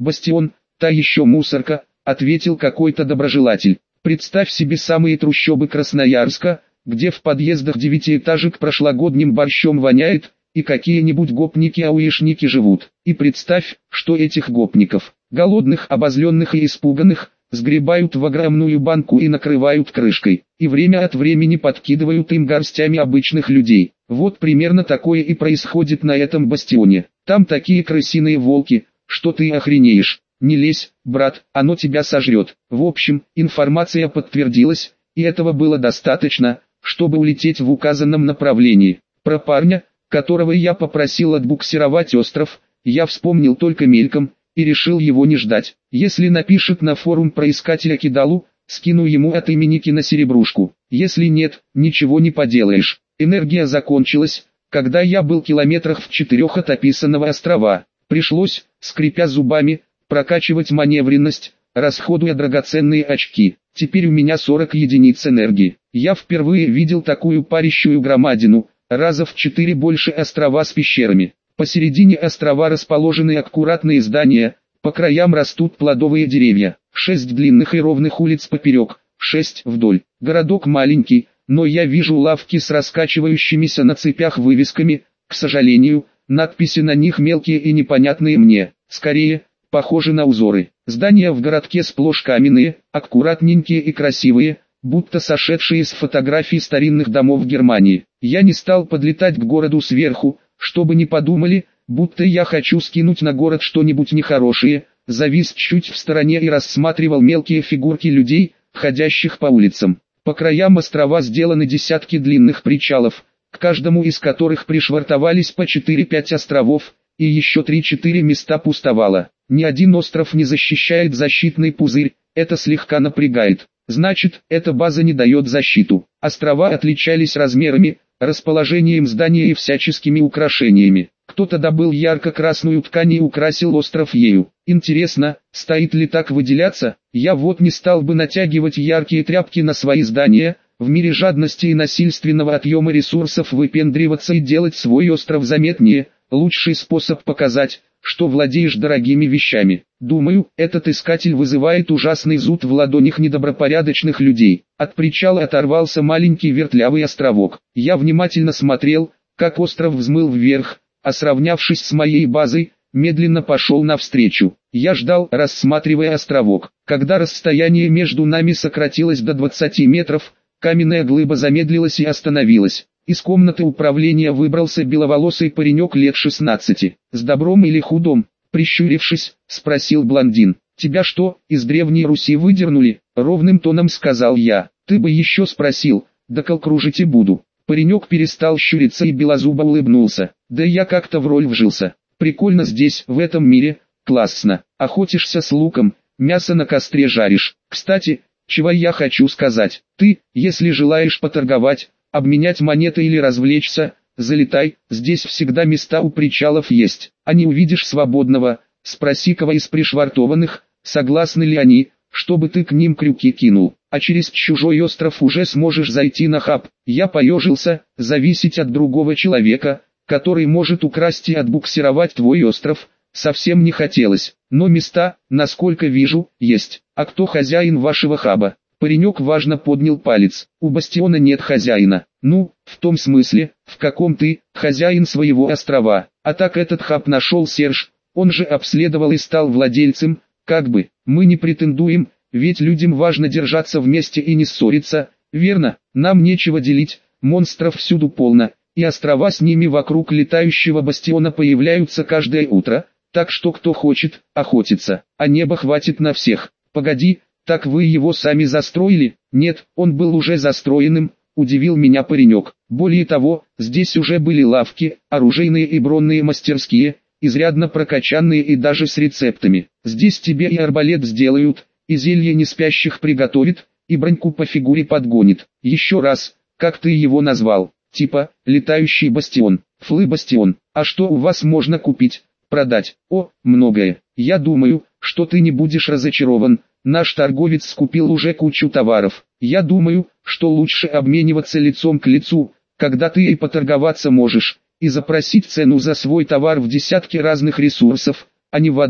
«Бастион, та еще мусорка», — ответил какой-то доброжелатель. «Представь себе самые трущобы Красноярска, где в подъездах девятиэтажек прошлогодним борщом воняет, и какие-нибудь гопники-ауешники живут. И представь, что этих гопников, голодных, обозленных и испуганных, сгребают в огромную банку и накрывают крышкой, и время от времени подкидывают им горстями обычных людей. Вот примерно такое и происходит на этом бастионе. Там такие крысиные волки, что ты охренеешь. Не лезь, брат, оно тебя сожрет». В общем, информация подтвердилась, и этого было достаточно, чтобы улететь в указанном направлении. Про парня, которого я попросил отбуксировать остров, я вспомнил только мельком, и решил его не ждать. Если напишет на форум про искателя Кидалу, скину ему от имени киносеребрушку. Если нет, ничего не поделаешь. Энергия закончилась, когда я был километрах в 4 от описанного острова. Пришлось, скрипя зубами, прокачивать маневренность, расходуя драгоценные очки. Теперь у меня 40 единиц энергии. Я впервые видел такую парящую громадину, раза в 4 больше острова с пещерами. Посередине острова расположены аккуратные здания, по краям растут плодовые деревья. 6 длинных и ровных улиц поперек, 6 вдоль. Городок маленький, но я вижу лавки с раскачивающимися на цепях вывесками. К сожалению, надписи на них мелкие и непонятные мне. Скорее, похожи на узоры. Здания в городке сплошь каменные, аккуратненькие и красивые, будто сошедшие с фотографий старинных домов Германии. Я не стал подлетать к городу сверху, чтобы не подумали, будто я хочу скинуть на город что-нибудь нехорошее. Завис чуть в стороне и рассматривал мелкие фигурки людей, ходящих по улицам. По краям острова сделаны десятки длинных причалов, к каждому из которых пришвартовались по 4-5 островов, и еще 3-4 места пустовало. Ни один остров не защищает защитный пузырь, это слегка напрягает. Значит, эта база не дает защиту. Острова отличались размерами, расположением зданий и всяческими украшениями. Кто-то добыл ярко-красную ткань и украсил остров ею. Интересно, стоит ли так выделяться? Я вот не стал бы натягивать яркие тряпки на свои здания. В мире жадности и насильственного отъема ресурсов выпендриваться и делать свой остров заметнее – лучший способ показать, что владеешь дорогими вещами. Думаю, этот искатель вызывает ужасный зуд в ладонях недобропорядочных людей. От причала оторвался маленький вертлявый островок. Я внимательно смотрел, как остров взмыл вверх, а сравнявшись с моей базой, медленно пошел навстречу. Я ждал, рассматривая островок. Когда расстояние между нами сократилось до 20 метров, каменная глыба замедлилась и остановилась. Из комнаты управления выбрался беловолосый паренек лет 16. «С добром или худом?» — прищурившись, спросил блондин. «Тебя что, из Древней Руси выдернули?» — ровным тоном сказал я. «Ты бы еще спросил, да кол кружить и буду». Паренек перестал щуриться и белозубо улыбнулся. «Да я как-то в роль вжился. Прикольно здесь, в этом мире, классно. Охотишься с луком, мясо на костре жаришь. Кстати, чего я хочу сказать. Ты, если желаешь поторговать, обменять монеты или развлечься, залетай, здесь всегда места у причалов есть. А не увидишь свободного, спроси кого из пришвартованных, согласны ли они, чтобы ты к ним крюки кинул. А через чужой остров уже сможешь зайти на хаб». Я поежился, зависеть от другого человека, который может украсть и отбуксировать твой остров, совсем не хотелось. Но места, насколько вижу, есть. А кто хозяин вашего хаба? Паренек важно поднял палец. «У бастиона нет хозяина». «Ну, в том смысле, в каком ты, хозяин своего острова. А так этот хаб нашел Серж, он же обследовал и стал владельцем, как бы. Мы не претендуем, ведь людям важно держаться вместе и не ссориться, верно? Нам нечего делить, монстров всюду полно, и острова с ними вокруг летающего бастиона появляются каждое утро, так что кто хочет, охотится, а неба хватит на всех». «Погоди, так вы его сами застроили?» «Нет, он был уже застроенным», удивил меня паренек. «Более того, здесь уже были лавки, оружейные и бронные мастерские, изрядно прокачанные и даже с рецептами. Здесь тебе и арбалет сделают, и зелье неспящих приготовит, и броньку по фигуре подгонит. Еще раз, как ты его назвал? Типа, летающий бастион, флы-бастион. А что у вас можно купить, продать?» «О, многое. Я думаю, что ты не будешь разочарован. Наш торговец скупил уже кучу товаров. Я думаю, что лучше обмениваться лицом к лицу, когда ты и поторговаться можешь, и запросить цену за свой товар в десятки разных ресурсов, а не в одном.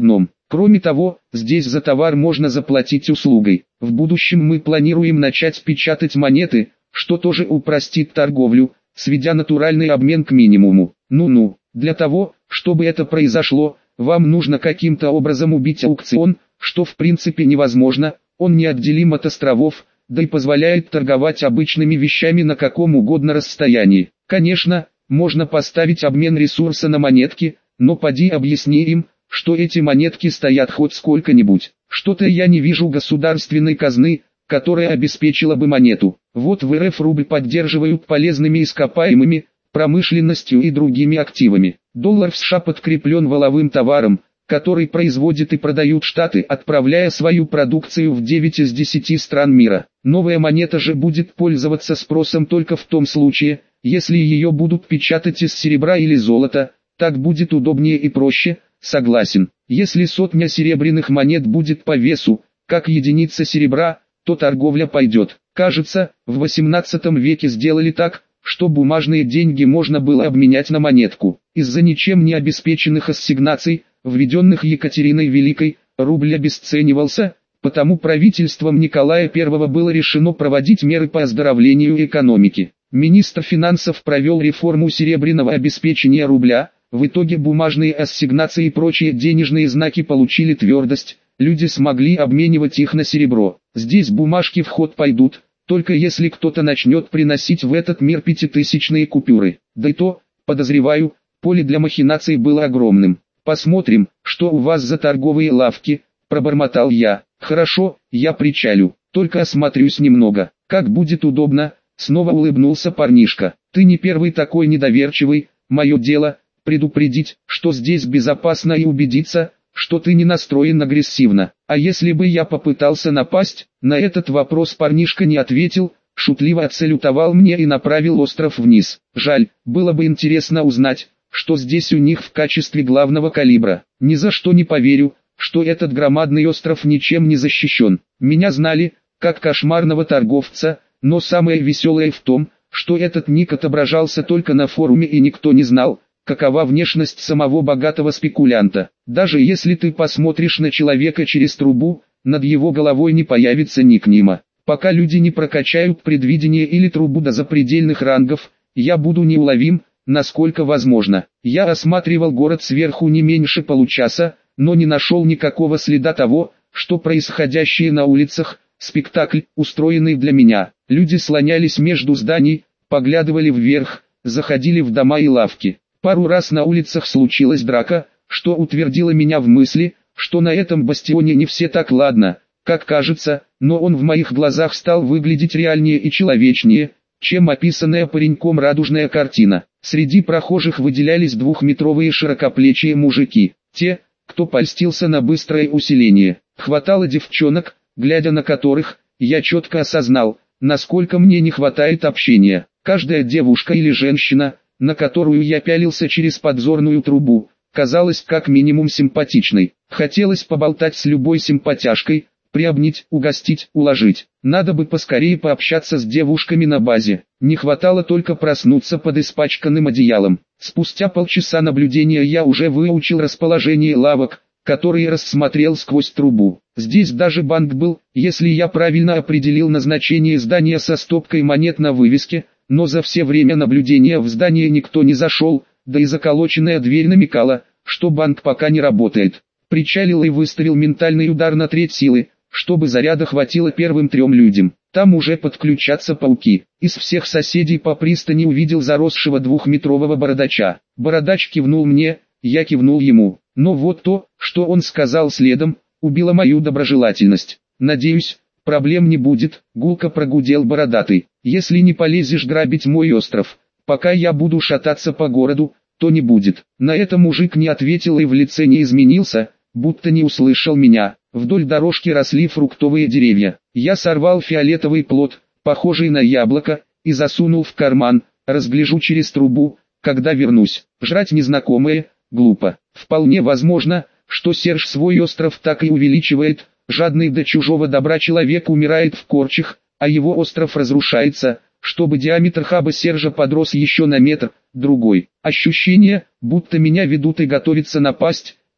Кроме того, здесь за товар можно заплатить услугой. В будущем мы планируем начать печатать монеты, что тоже упростит торговлю, сведя натуральный обмен к минимуму. Ну-ну, для того, чтобы это произошло, вам нужно каким-то образом убить аукцион, что в принципе невозможно, он неотделим от островов, да и позволяет торговать обычными вещами на каком угодно расстоянии. Конечно, можно поставить обмен ресурса на монетки, но поди объясни им, что эти монетки стоят хоть сколько-нибудь. Что-то я не вижу государственной казны, которая обеспечила бы монету. Вот в РФ рубль поддерживают полезными ископаемыми, промышленностью и другими активами. Доллар в США подкреплен валовым товаром, который производят и продают Штаты, отправляя свою продукцию в 9 из 10 стран мира. Новая монета же будет пользоваться спросом только в том случае, если ее будут печатать из серебра или золота, так будет удобнее и проще, согласен. Если сотня серебряных монет будет по весу, как единица серебра, то торговля пойдет. Кажется, в 18 веке сделали так, что бумажные деньги можно было обменять на монетку. Из-за ничем не обеспеченных ассигнаций, введенных Екатериной Великой, рубль обесценивался, потому правительством Николая I было решено проводить меры по оздоровлению экономики. Министр финансов провел реформу серебряного обеспечения рубля, в итоге бумажные ассигнации и прочие денежные знаки получили твердость, люди смогли обменивать их на серебро. Здесь бумажки в ход пойдут, только если кто-то начнет приносить в этот мир пятитысячные купюры. Да и то, подозреваю, поле для махинаций было огромным. «Посмотрим, что у вас за торговые лавки», – пробормотал я. «Хорошо, я причалю, только осмотрюсь немного, как будет удобно», – снова улыбнулся парнишка. «Ты не первый такой недоверчивый, мое дело – предупредить, что здесь безопасно, и убедиться, что ты не настроен агрессивно. А если бы я попытался напасть?» На этот вопрос парнишка не ответил, шутливо отсалютовал мне и направил остров вниз. Жаль, было бы интересно узнать, что здесь у них в качестве главного калибра. Ни за что не поверю, что этот громадный остров ничем не защищен. Меня знали, как кошмарного торговца, но самое веселое в том, что этот ник отображался только на форуме и никто не знал, какова внешность самого богатого спекулянта. Даже если ты посмотришь на человека через трубу, над его головой не появится никнима. Пока люди не прокачают предвидение или трубу до запредельных рангов, я буду неуловим, насколько возможно. Я осматривал город сверху не меньше получаса, но не нашел никакого следа того, что происходящее на улицах, спектакль, устроенный для меня. Люди слонялись между зданий, поглядывали вверх, заходили в дома и лавки. Пару раз на улицах случилась драка, что утвердило меня в мысли, что на этом бастионе не все так ладно, как кажется, но он в моих глазах стал выглядеть реальнее и человечнее, чем описанная пареньком радужная картина. Среди прохожих выделялись двухметровые широкоплечие мужики, те, кто польстился на быстрое усиление. Хватало девчонок, глядя на которых, я четко осознал, насколько мне не хватает общения. Каждая девушка или женщина, на которую я пялился через подзорную трубу, казалась как минимум симпатичной. Хотелось поболтать с любой симпатяшкой, приобнять, угостить, уложить. Надо бы поскорее пообщаться с девушками на базе. Не хватало только проснуться под испачканным одеялом. Спустя полчаса наблюдения я уже выучил расположение лавок, которые рассмотрел сквозь трубу. Здесь даже банк был, если я правильно определил назначение здания со стопкой монет на вывеске, но за все время наблюдения в здание никто не зашел, да и заколоченная дверь намекала, что банк пока не работает. Причалил и выставил ментальный удар на треть силы, чтобы заряда хватило первым 3 людям. Там уже подключатся пауки. Из всех соседей по пристани увидел заросшего 2-метрового бородача. Бородач кивнул мне, я кивнул ему. Но вот то, что он сказал следом, убило мою доброжелательность. «Надеюсь, проблем не будет», — гулко прогудел бородатый. «Если не полезешь грабить мой остров, пока я буду шататься по городу, то не будет». На это мужик не ответил и в лице не изменился, будто не услышал меня. Вдоль дорожки росли фруктовые деревья. Я сорвал фиолетовый плод, похожий на яблоко, и засунул в карман. Разгляжу через трубу, когда вернусь. Жрать незнакомое — глупо. Вполне возможно, что Серж свой остров так и увеличивает. Жадный до чужого добра человек умирает в корчах, а его остров разрушается, чтобы диаметр хаба Сержа подрос еще на метр, другой. Ощущение, будто меня ведут и готовится напасть,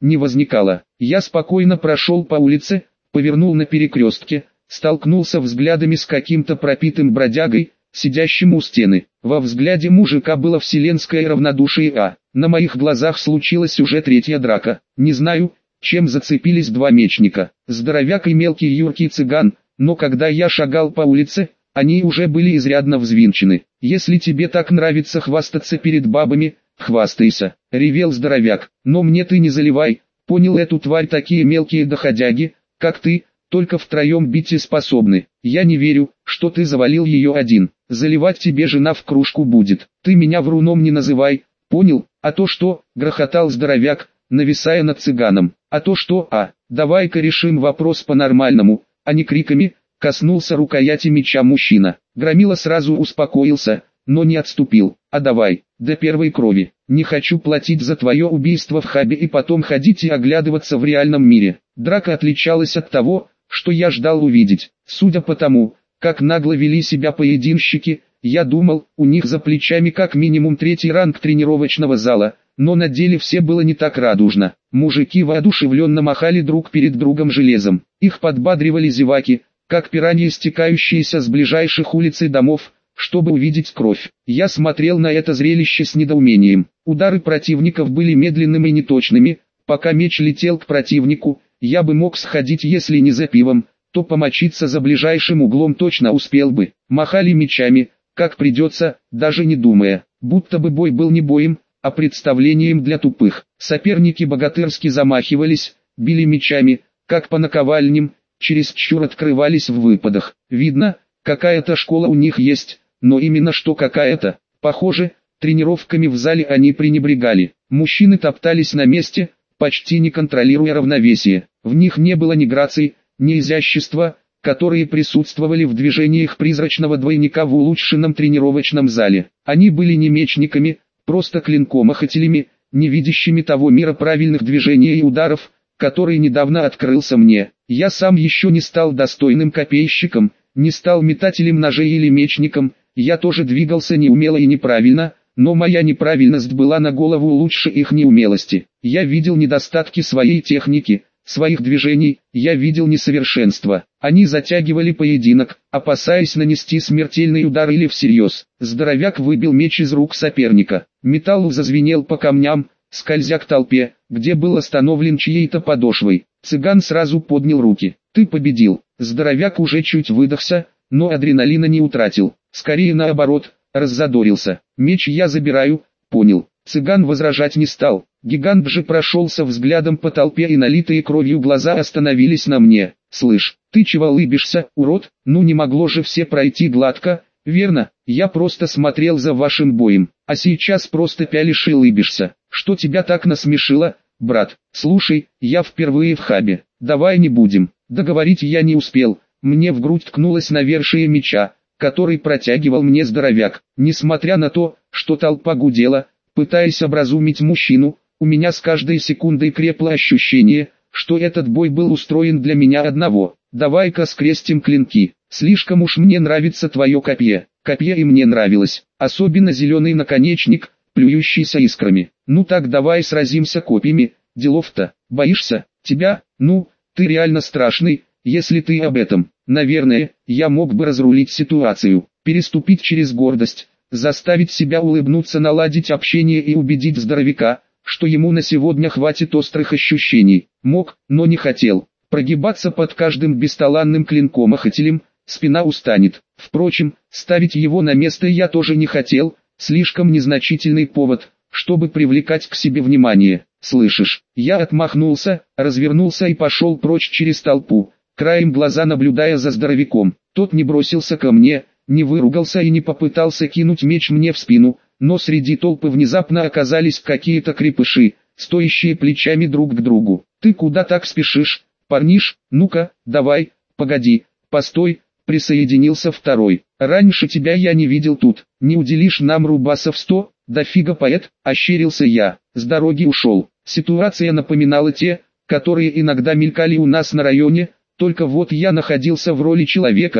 не возникало. Я спокойно прошел по улице, повернул на перекрестке, столкнулся взглядами с каким-то пропитым бродягой, сидящим у стены. Во взгляде мужика было вселенское равнодушие, а на моих глазах случилась уже третья драка. Не знаю, чем зацепились два мечника, здоровяк и мелкий юркий цыган, но когда я шагал по улице, они уже были изрядно взвинчены. «Если тебе так нравится хвастаться перед бабами, хвастайся», — ревел здоровяк. «Но мне ты не заливай, понял эту тварь, такие мелкие доходяги, как ты, только втроем бить и способны. Я не верю, что ты завалил ее один. Заливать тебе жена в кружку будет. Ты меня вруном не называй, понял? А то что?» — грохотал здоровяк, нависая над цыганом. «А то что? Давай-ка решим вопрос по-нормальному, а не криками», — коснулся рукояти меча мужчина. Громила сразу успокоился, но не отступил. «А давай, до первой крови. Не хочу платить за твое убийство в хабе и потом ходить и оглядываться в реальном мире». Драка отличалась от того, что я ждал увидеть. Судя по тому, как нагло вели себя поединщики, я думал, у них за плечами как минимум третий ранг тренировочного зала, но на деле все было не так радужно. Мужики воодушевленно махали друг перед другом железом. Их подбадривали зеваки, как пираньи, стекающиеся с ближайших улиц и домов, чтобы увидеть кровь. Я смотрел на это зрелище с недоумением. Удары противников были медленными и неточными. Пока меч летел к противнику, я бы мог сходить, если не за пивом, то помочиться за ближайшим углом точно успел бы. Махали мечами, как придется, даже не думая, будто бы бой был не боем, а представлением для тупых. Соперники богатырски замахивались, били мечами, как по наковальням, чересчур открывались в выпадах. Видно, какая-то школа у них есть, но именно что какая-то. Похоже, тренировками в зале они пренебрегали. Мужчины топтались на месте, почти не контролируя равновесие. В них не было ни грации, ни изящества, которые присутствовали в движениях призрачного двойника в улучшенном тренировочном зале. Они были не мечниками, просто клинкомахателями, не видящими того мира правильных движений и ударов, который недавно открылся мне. Я сам еще не стал достойным копейщиком, не стал метателем ножей или мечником, я тоже двигался неумело и неправильно, но моя неправильность была на голову лучше их неумелости. Я видел недостатки своей техники, своих движений, я видел несовершенство. Они затягивали поединок, опасаясь нанести смертельный удар или всерьез. Здоровяк выбил меч из рук соперника. Металл зазвенел по камням, скользя к толпе, где был остановлен чьей-то подошвой. Цыган сразу поднял руки. «Ты победил». Здоровяк уже чуть выдохся, но адреналина не утратил. Скорее наоборот, раззадорился. «Меч я забираю, понял». Цыган возражать не стал. Гигант же прошелся взглядом по толпе, и налитые кровью глаза остановились на мне. «Слышь, ты чего улыбишься, урод? Ну не могло же все пройти гладко, верно? Я просто смотрел за вашим боем, а сейчас просто пялишь и улыбишься. Что тебя так насмешило, брат? Слушай, я впервые в хабе, давай не будем». Договорить я не успел, мне в грудь ткнулось навершие меча, который протягивал мне здоровяк. Несмотря на то, что толпа гудела, пытаясь образумить мужчину, у меня с каждой секундой крепло ощущение, что этот бой был устроен для меня одного. «Давай-ка скрестим клинки, слишком уж мне нравится твое копье». Копье и мне нравилось, особенно зеленый наконечник, плюющийся искрами. «Ну так давай сразимся копьями, делов-то, боишься? Тебя? Ну, ты реально страшный, если ты об этом». Наверное, я мог бы разрулить ситуацию, переступить через гордость, заставить себя улыбнуться, наладить общение и убедить здоровяка, что ему на сегодня хватит острых ощущений. Мог, но не хотел. Прогибаться под каждым бесталанным клинкомахателем, спина устанет. Впрочем, ставить его на место я тоже не хотел, слишком незначительный повод, чтобы привлекать к себе внимание. «Слышишь?» Я отмахнулся, развернулся и пошел прочь через толпу, краем глаза наблюдая за здоровяком. Тот не бросился ко мне, не выругался и не попытался кинуть меч мне в спину, но среди толпы внезапно оказались какие-то крепыши, стоящие плечами друг к другу. «Ты куда так спешишь, парниш? Ну-ка, давай, погоди, постой», присоединился второй. «Раньше тебя я не видел тут, не уделишь нам рубасов 100, да фига поэт», ощерился я, с дороги ушел. Ситуация напоминала те, которые иногда мелькали у нас на районе, только вот я находился в роли человека,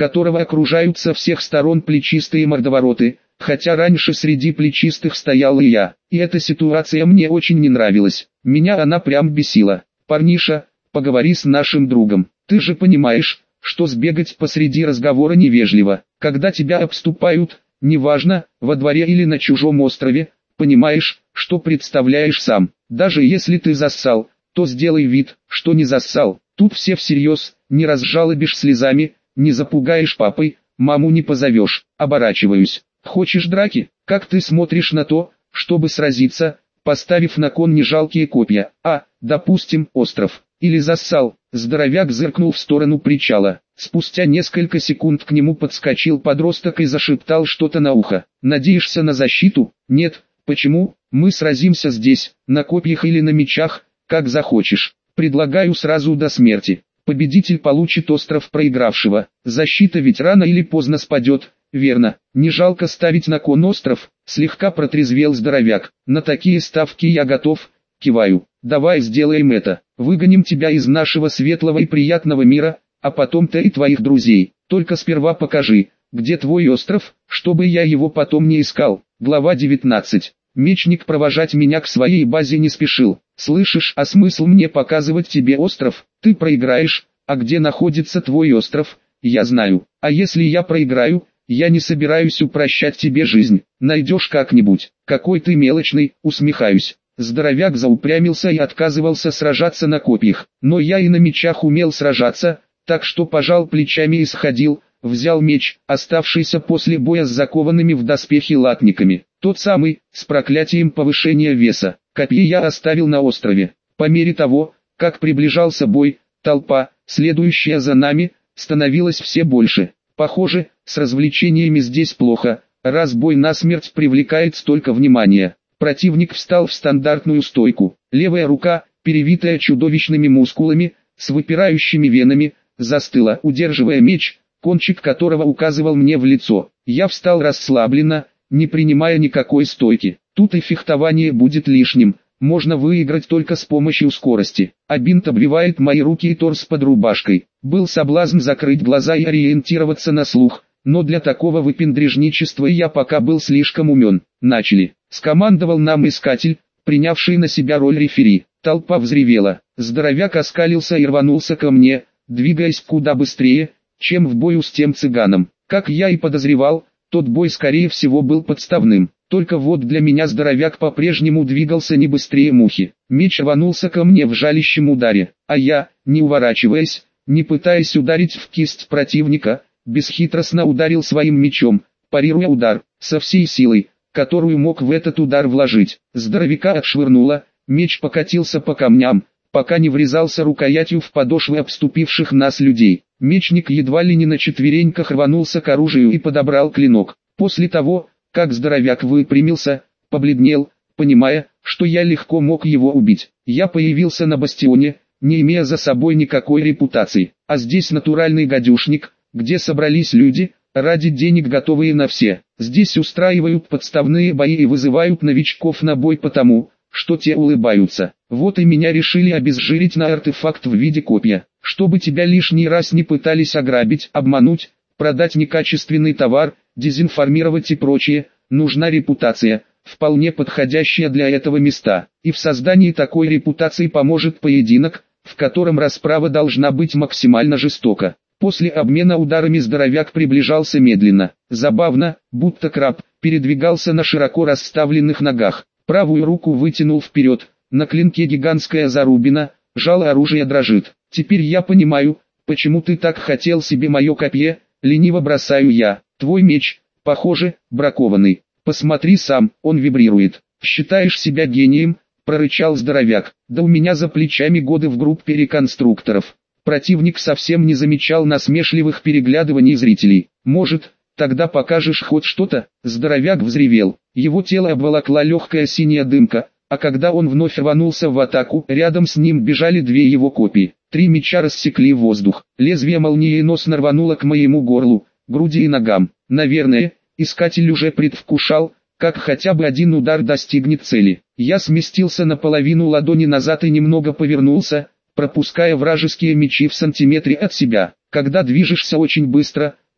которого окружают со всех сторон плечистые мордовороты, хотя раньше среди плечистых стоял и я. И эта ситуация мне очень не нравилась, меня она прям бесила. «Парниша, поговори с нашим другом, ты же понимаешь, что сбегать посреди разговора невежливо, когда тебя обступают, неважно, во дворе или на чужом острове, понимаешь, что представляешь сам. Даже если ты зассал, то сделай вид, что не зассал. Тут все всерьез, не разжалобишь слезами, не запугаешь папой, маму не позовешь». Оборачиваюсь. «Хочешь драки? Как ты смотришь на то, чтобы сразиться, поставив на кон нежалкие копья? Допустим, остров. Или зассал?» Здоровяк зыркнул в сторону причала. Спустя несколько секунд к нему подскочил подросток и зашептал что-то на ухо. «Надеешься на защиту?» «Нет». «Почему? Мы сразимся здесь, на копьях или на мечах, как захочешь. Предлагаю сразу до смерти. Победитель получит остров проигравшего. Защита ведь рано или поздно спадет, верно? Не жалко ставить на кон остров?» Слегка протрезвел здоровяк. «На такие ставки я готов». Киваю. «Давай сделаем это. Выгоним тебя из нашего светлого и приятного мира, а потом ты и твоих друзей. Только сперва покажи, где твой остров, чтобы я его потом не искал». Глава 19. Мечник провожать меня к своей базе не спешил. «Слышишь, а смысл мне показывать тебе остров? Ты проиграешь, а где находится твой остров, я знаю. А если я проиграю, я не собираюсь упрощать тебе жизнь. Найдешь как-нибудь». «Какой ты мелочный», усмехаюсь. Здоровяк заупрямился и отказывался сражаться на копьях. Но я и на мечах умел сражаться, так что пожал плечами и сходил, взял меч, оставшийся после боя с закованными в доспехи латниками. Тот самый, с проклятием повышения веса. Копье я оставил на острове. По мере того, как приближался бой, толпа, следующая за нами, становилась все больше. Похоже, с развлечениями здесь плохо, раз бой насмерть привлекает столько внимания. Противник встал в стандартную стойку. Левая рука, перевитая чудовищными мускулами, с выпирающими венами, застыла, удерживая меч, кончик которого указывал мне в лицо. Я встал расслабленно, не принимая никакой стойки. Тут и фехтование будет лишним, можно выиграть только с помощью скорости. А бинт обвивает мои руки и торс под рубашкой. Был соблазн закрыть глаза и ориентироваться на слух, но для такого выпендрежничества я пока был слишком умен. «Начали», — скомандовал нам искатель, принявший на себя роль рефери. Толпа взревела. Здоровяк оскалился и рванулся ко мне, двигаясь куда быстрее, чем в бою с тем цыганом. Как я и подозревал, тот бой скорее всего был подставным. Только вот для меня здоровяк по-прежнему двигался не быстрее мухи. Меч рванулся ко мне в жалящем ударе, а я, не уворачиваясь, не пытаясь ударить в кисть противника, бесхитростно ударил своим мечом, парируя удар, со всей силой, которую мог в этот удар вложить. Здоровяка отшвырнуло, меч покатился по камням, пока не врезался рукоятью в подошвы обступивших нас людей. Мечник едва ли не на четвереньках рванулся к оружию и подобрал клинок. После того, как здоровяк выпрямился, побледнел, понимая, что я легко мог его убить. Я появился на бастионе, не имея за собой никакой репутации, а здесь натуральный гадюшник, где собрались люди, ради денег готовые на все. Здесь устраивают подставные бои и вызывают новичков на бой потому, что те улыбаются. Вот и меня решили обезжирить на артефакт в виде копья, чтобы тебя лишний раз не пытались ограбить, обмануть, продать некачественный товар, дезинформировать и прочее. Нужна репутация, вполне подходящая для этого места. И в создании такой репутации поможет поединок, в котором расправа должна быть максимально жестока. После обмена ударами здоровяк приближался медленно, забавно, будто краб, передвигался на широко расставленных ногах. Правую руку вытянул вперед, на клинке гигантская зарубина, жало оружия дрожит. «Теперь я понимаю, почему ты так хотел себе мое копье», лениво бросаю я. «Твой меч, похоже, бракованный. Посмотри сам, он вибрирует». «Считаешь себя гением?» – прорычал здоровяк. «Да у меня за плечами годы в группе реконструкторов». Противник совсем не замечал насмешливых переглядываний зрителей. «Может, тогда покажешь хоть что-то?» Здоровяк взревел. Его тело обволокла легкая синяя дымка, а когда он вновь рванулся в атаку, рядом с ним бежали две его копии. 3 меча рассекли воздух. Лезвие молниеносно рвануло к моему горлу, груди и ногам. Наверное, искатель уже предвкушал, как хотя бы один удар достигнет цели. Я сместился наполовину ладони назад и немного повернулся, пропуская вражеские мечи в сантиметре от себя. Когда движешься очень быстро,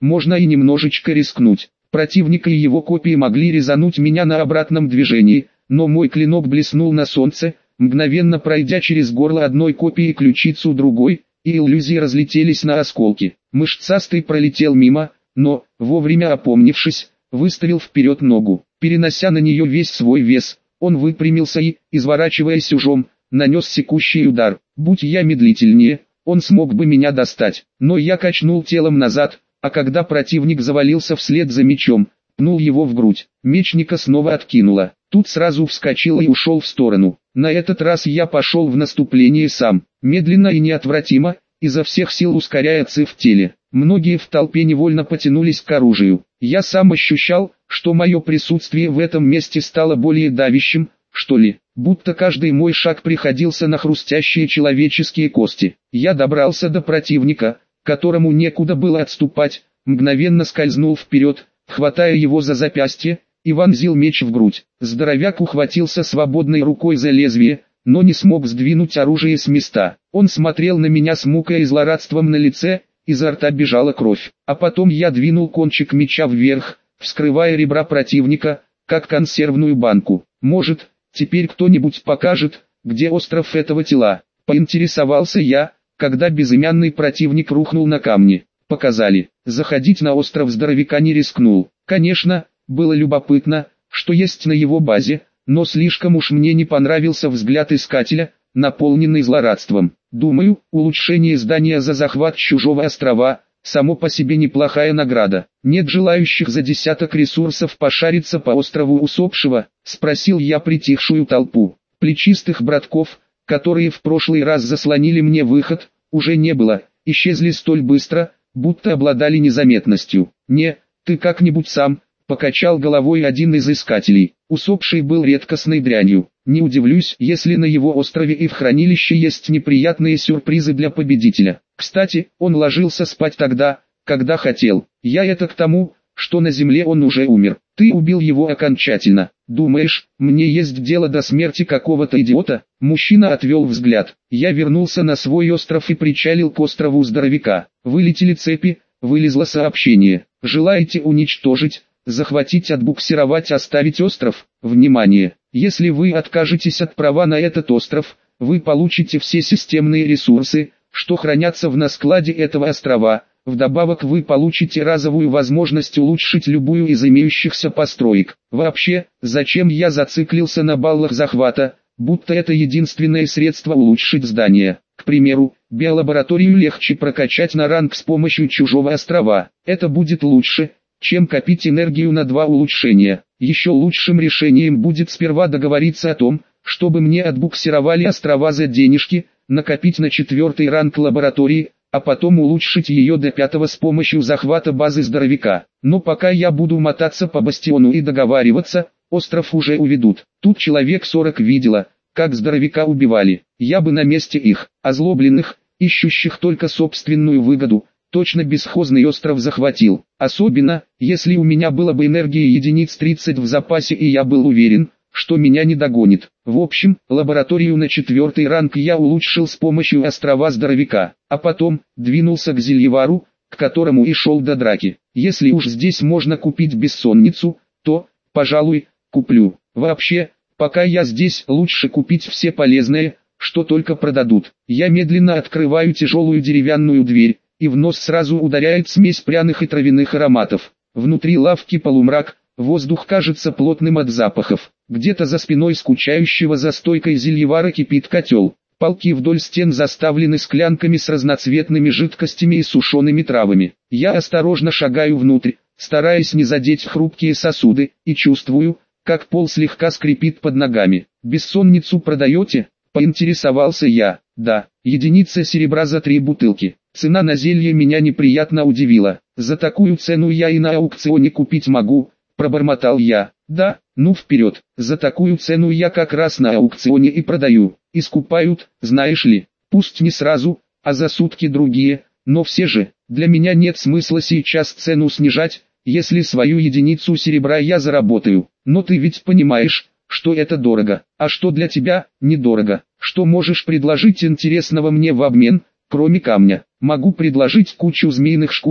можно и немножечко рискнуть. Противника и его копии могли резануть меня на обратном движении, но мой клинок блеснул на солнце, мгновенно пройдя через горло одной копии и ключицу другой, и иллюзии разлетелись на осколки. Мышцастый пролетел мимо, но, вовремя опомнившись, выставил вперед ногу. Перенося на нее весь свой вес, он выпрямился и, изворачиваясь ужом, нанес секущий удар. Будь я медлительнее, он смог бы меня достать, но я качнул телом назад, а когда противник завалился вслед за мечом, пнул его в грудь. Мечника снова откинуло. Тут сразу вскочил и ушел в сторону. На этот раз я пошел в наступление сам, медленно и неотвратимо, изо всех сил ускоряя ци в теле. Многие в толпе невольно потянулись к оружию. Я сам ощущал, что мое присутствие в этом месте стало более давящим, что ли, будто каждый мой шаг приходился на хрустящие человеческие кости. Я добрался до противника, которому некуда было отступать, мгновенно скользнул вперед, хватая его за запястье, и вонзил меч в грудь. Здоровяк ухватился свободной рукой за лезвие, но не смог сдвинуть оружие с места. Он смотрел на меня с мукой и злорадством на лице, изо рта бежала кровь. А потом я двинул кончик меча вверх, вскрывая ребра противника, как консервную банку. Может, теперь кто-нибудь покажет, где остров этого тела? Поинтересовался я, когда безымянный противник рухнул на камни. Показали. Заходить на остров здоровяка не рискнул. Конечно, было любопытно, что есть на его базе, но слишком уж мне не понравился взгляд искателя, наполненный злорадством. Думаю, улучшение здания за захват чужого острова – само по себе неплохая награда. Нет желающих за десяток ресурсов пошариться по острову усопшего, спросил я притихшую толпу. Плечистых братков, которые в прошлый раз заслонили мне выход, уже не было, исчезли столь быстро, будто обладали незаметностью. Не, ты как-нибудь сам, покачал головой один из искателей. Усопший был редкостной дрянью. Не удивлюсь, если на его острове и в хранилище есть неприятные сюрпризы для победителя. Кстати, он ложился спать тогда, когда хотел. Я это к тому, что на земле он уже умер. Ты убил его окончательно. Думаешь, мне есть дело до смерти какого-то идиота? Мужчина отвел взгляд. Я вернулся на свой остров и причалил к острову здоровяка. Вылетели цепи, вылезло сообщение. Желаете уничтожить, захватить, отбуксировать, оставить остров? Внимание! Если вы откажетесь от права на этот остров, вы получите все системные ресурсы, что хранятся на складе этого острова. Вдобавок вы получите разовую возможность улучшить любую из имеющихся построек. Вообще, зачем я зациклился на баллах захвата, будто это единственное средство улучшить здание. К примеру, биолабораторию легче прокачать на ранг с помощью чужого острова. Это будет лучше, чем копить энергию на 2 улучшения. Еще лучшим решением будет сперва договориться о том, чтобы мне отбуксировали острова за денежки, накопить на 4-й ранг лаборатории, а потом улучшить ее до 5-го с помощью захвата базы здоровяка. Но пока я буду мотаться по бастиону и договариваться, остров уже уведут. Тут человек 40 видела, как здоровяка убивали. Я бы на месте их, озлобленных, ищущих только собственную выгоду, точно бесхозный остров захватил. Особенно, если у меня было бы энергии единиц 30 в запасе и я был уверен, что меня не догонит. В общем, лабораторию на 4-й ранг я улучшил с помощью острова здоровяка, а потом двинулся к Зельевару, к которому и шел до драки. Если уж здесь можно купить бессонницу, то, пожалуй, куплю. Вообще, пока я здесь, лучше купить все полезное, что только продадут. Я медленно открываю тяжелую деревянную дверь, и в нос сразу ударяет смесь пряных и травяных ароматов. Внутри лавки полумрак, воздух кажется плотным от запахов. Где-то за спиной скучающего за стойкой Зельевара кипит котел. Полки вдоль стен заставлены склянками с разноцветными жидкостями и сушеными травами. Я осторожно шагаю внутрь, стараясь не задеть хрупкие сосуды, и чувствую, как пол слегка скрипит под ногами. «Бессонницу продаете?» – поинтересовался я. «Да, единица серебра за 3 бутылки». Цена на зелье меня неприятно удивила. «За такую цену я и на аукционе купить могу», – пробормотал я. «Да, ну вперед, за такую цену я как раз на аукционе и продаю. Искупают, знаешь ли, пусть не сразу, а за сутки другие, но все же, для меня нет смысла сейчас цену снижать, если свою единицу серебра я заработаю. Но ты ведь понимаешь, что это дорого, а что для тебя недорого. Что можешь предложить интересного мне в обмен, кроме камня?» «Могу предложить кучу змеиных шкур»,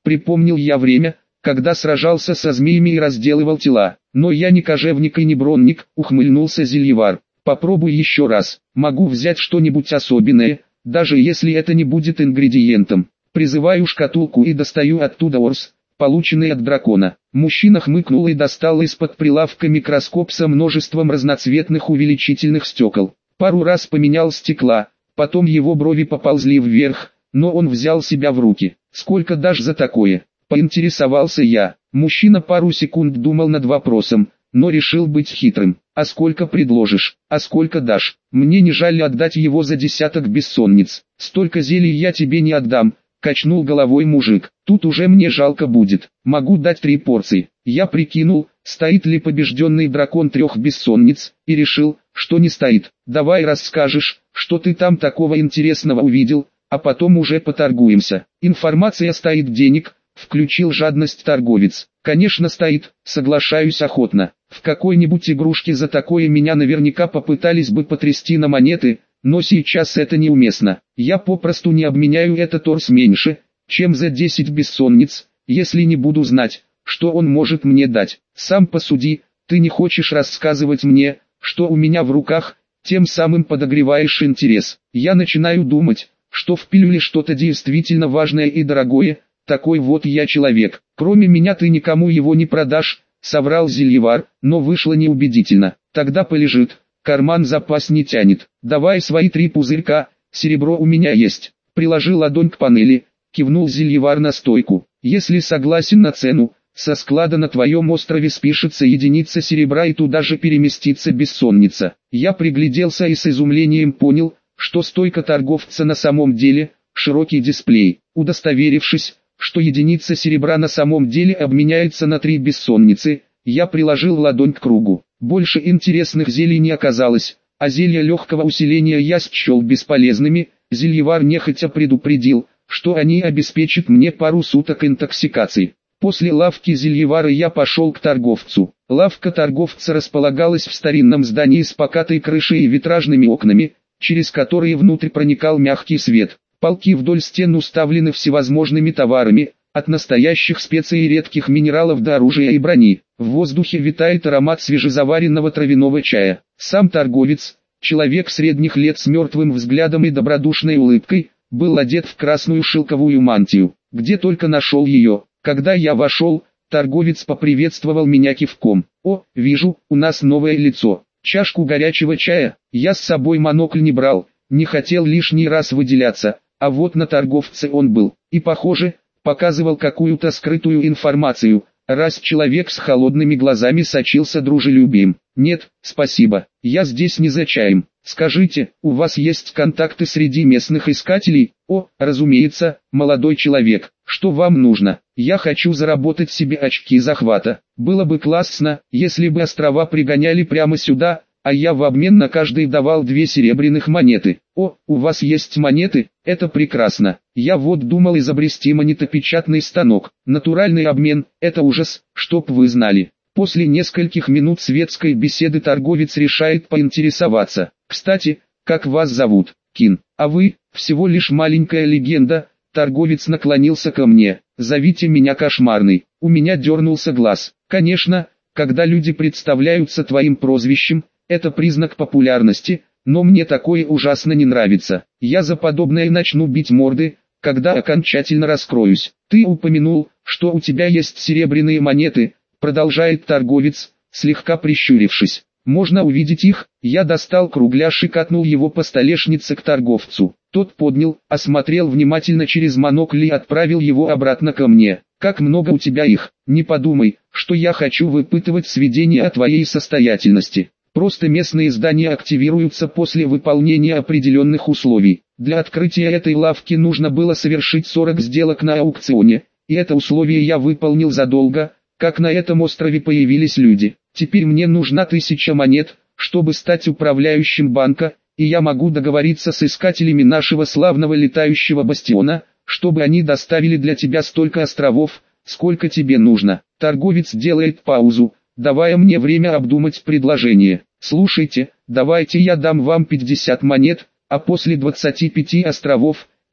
Припомнил я время, когда сражался со змеями и разделывал тела. Но я не кожевник и не бронник, ухмыльнулся Зельевар. Попробуй еще раз. Могу взять что-нибудь особенное, даже если это не будет ингредиентом. Призываю шкатулку и достаю оттуда орс, полученный от дракона. Мужчина хмыкнул и достал из-под прилавка микроскоп со множеством разноцветных увеличительных стекол. Пару раз поменял стекла, потом его брови поползли вверх, но он взял себя в руки. «Сколько дашь за такое?» – поинтересовался я. Мужчина пару секунд думал над вопросом, но решил быть хитрым. «А сколько предложишь? А сколько дашь? Мне не жаль отдать его за десяток бессонниц. Столько зелий я тебе не отдам», – качнул головой мужик. «Тут уже мне жалко будет. Могу дать 3 порции». Я прикинул, стоит ли побежденный дракон 3 бессонниц, и решил, что не стоит. «Давай расскажешь, что ты там такого интересного увидел, а потом уже поторгуемся». «Информация стоит денег», – включил жадность торговец. «Конечно стоит, соглашаюсь охотно. В какой-нибудь игрушке за такое меня наверняка попытались бы потрясти на монеты, но сейчас это неуместно. Я попросту не обменяю этот орс меньше, чем за 10 бессонниц, если не буду знать, что он может мне дать. Сам посуди, ты не хочешь рассказывать мне, что у меня в руках, тем самым подогреваешь интерес. Я начинаю думать, что в пилюле что-то действительно важное и дорогое, такой вот я человек. Кроме меня ты никому его не продашь», — соврал Зельевар, но вышло неубедительно. «Тогда полежит, карман запас не тянет. Давай свои 3 пузырька, серебро у меня есть». Приложил ладонь к панели, кивнул Зельевар на стойку. «Если согласен на цену, со склада на твоем острове спишется единица серебра и туда же переместится бессонница». Я пригляделся и с изумлением понял, что стойка торговца на самом деле широкий дисплей. Удостоверившись, что единица серебра на самом деле обменяется на 3 бессонницы, я приложил ладонь к кругу. Больше интересных зелий не оказалось, а зелья легкого усиления я счел бесполезными. Зельевар нехотя предупредил, что они обеспечат мне пару суток интоксикации. После лавки Зельевара я пошел к торговцу. Лавка торговца располагалась в старинном здании с покатой крышей и витражными окнами, через которые внутрь проникал мягкий свет. Полки вдоль стен уставлены всевозможными товарами, от настоящих специй и редких минералов до оружия и брони. В воздухе витает аромат свежезаваренного травяного чая. Сам торговец, человек средних лет с мертвым взглядом и добродушной улыбкой, был одет в красную шелковую мантию. Где только нашел ее. Когда я вошел, торговец поприветствовал меня кивком. «О, вижу, у нас новое лицо. Чашку горячего чая». Я с собой монокль не брал, не хотел лишний раз выделяться. А вот на торговце он был, и похоже, показывал какую-то скрытую информацию, раз человек с холодными глазами сочился дружелюбием. «Нет, спасибо, я здесь не за чаем. Скажите, у вас есть контакты среди местных искателей?» «О, разумеется, молодой человек, что вам нужно?» «Я хочу заработать себе очки захвата. Было бы классно, если бы острова пригоняли прямо сюда, а я в обмен на каждый давал 2 серебряных монеты». «О, у вас есть монеты? Это прекрасно. Я вот думал изобрести монетопечатный станок. Натуральный обмен – это ужас, чтоб вы знали». После нескольких минут светской беседы торговец решает поинтересоваться. «Кстати, как вас зовут?» «Кин. А вы, всего лишь маленькая легенда». Торговец наклонился ко мне. «Зовите меня Кошмарный». У меня дернулся глаз. Конечно, когда люди представляются твоим прозвищем, это признак популярности, но мне такое ужасно не нравится. Я за подобное начну бить морды, когда окончательно раскроюсь. «Ты упомянул, что у тебя есть серебряные монеты», продолжает торговец, слегка прищурившись. «Можно увидеть их?» Я достал кругляш и катнул его по столешнице к торговцу. Тот поднял, осмотрел внимательно через монокль и отправил его обратно ко мне. «Как много у тебя их? Не подумай, что я хочу выпытывать сведения о твоей состоятельности. Просто местные здания активируются после выполнения определенных условий. Для открытия этой лавки нужно было совершить 40 сделок на аукционе, и это условие я выполнил задолго, как на этом острове появились люди. Теперь мне нужна 1000 монет, чтобы стать управляющим банка, и я могу договориться с искателями нашего славного летающего бастиона, чтобы они доставили для тебя столько островов, сколько тебе нужно». Торговец делает паузу, давая мне время обдумать предложение. «Слушайте, давайте я дам вам 50 монет, а после 25 островов,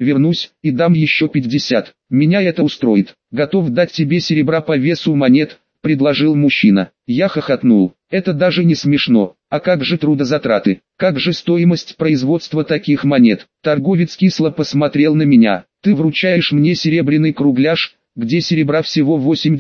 вернусь и дам еще 50. Меня это устроит. Готов дать тебе серебра по весу монет, предложил мужчина. Я хохотнул. Это даже не смешно. А как же трудозатраты? Как же стоимость производства таких монет? Торговец кисло посмотрел на меня. Ты вручаешь мне серебряный кругляш, где серебра всего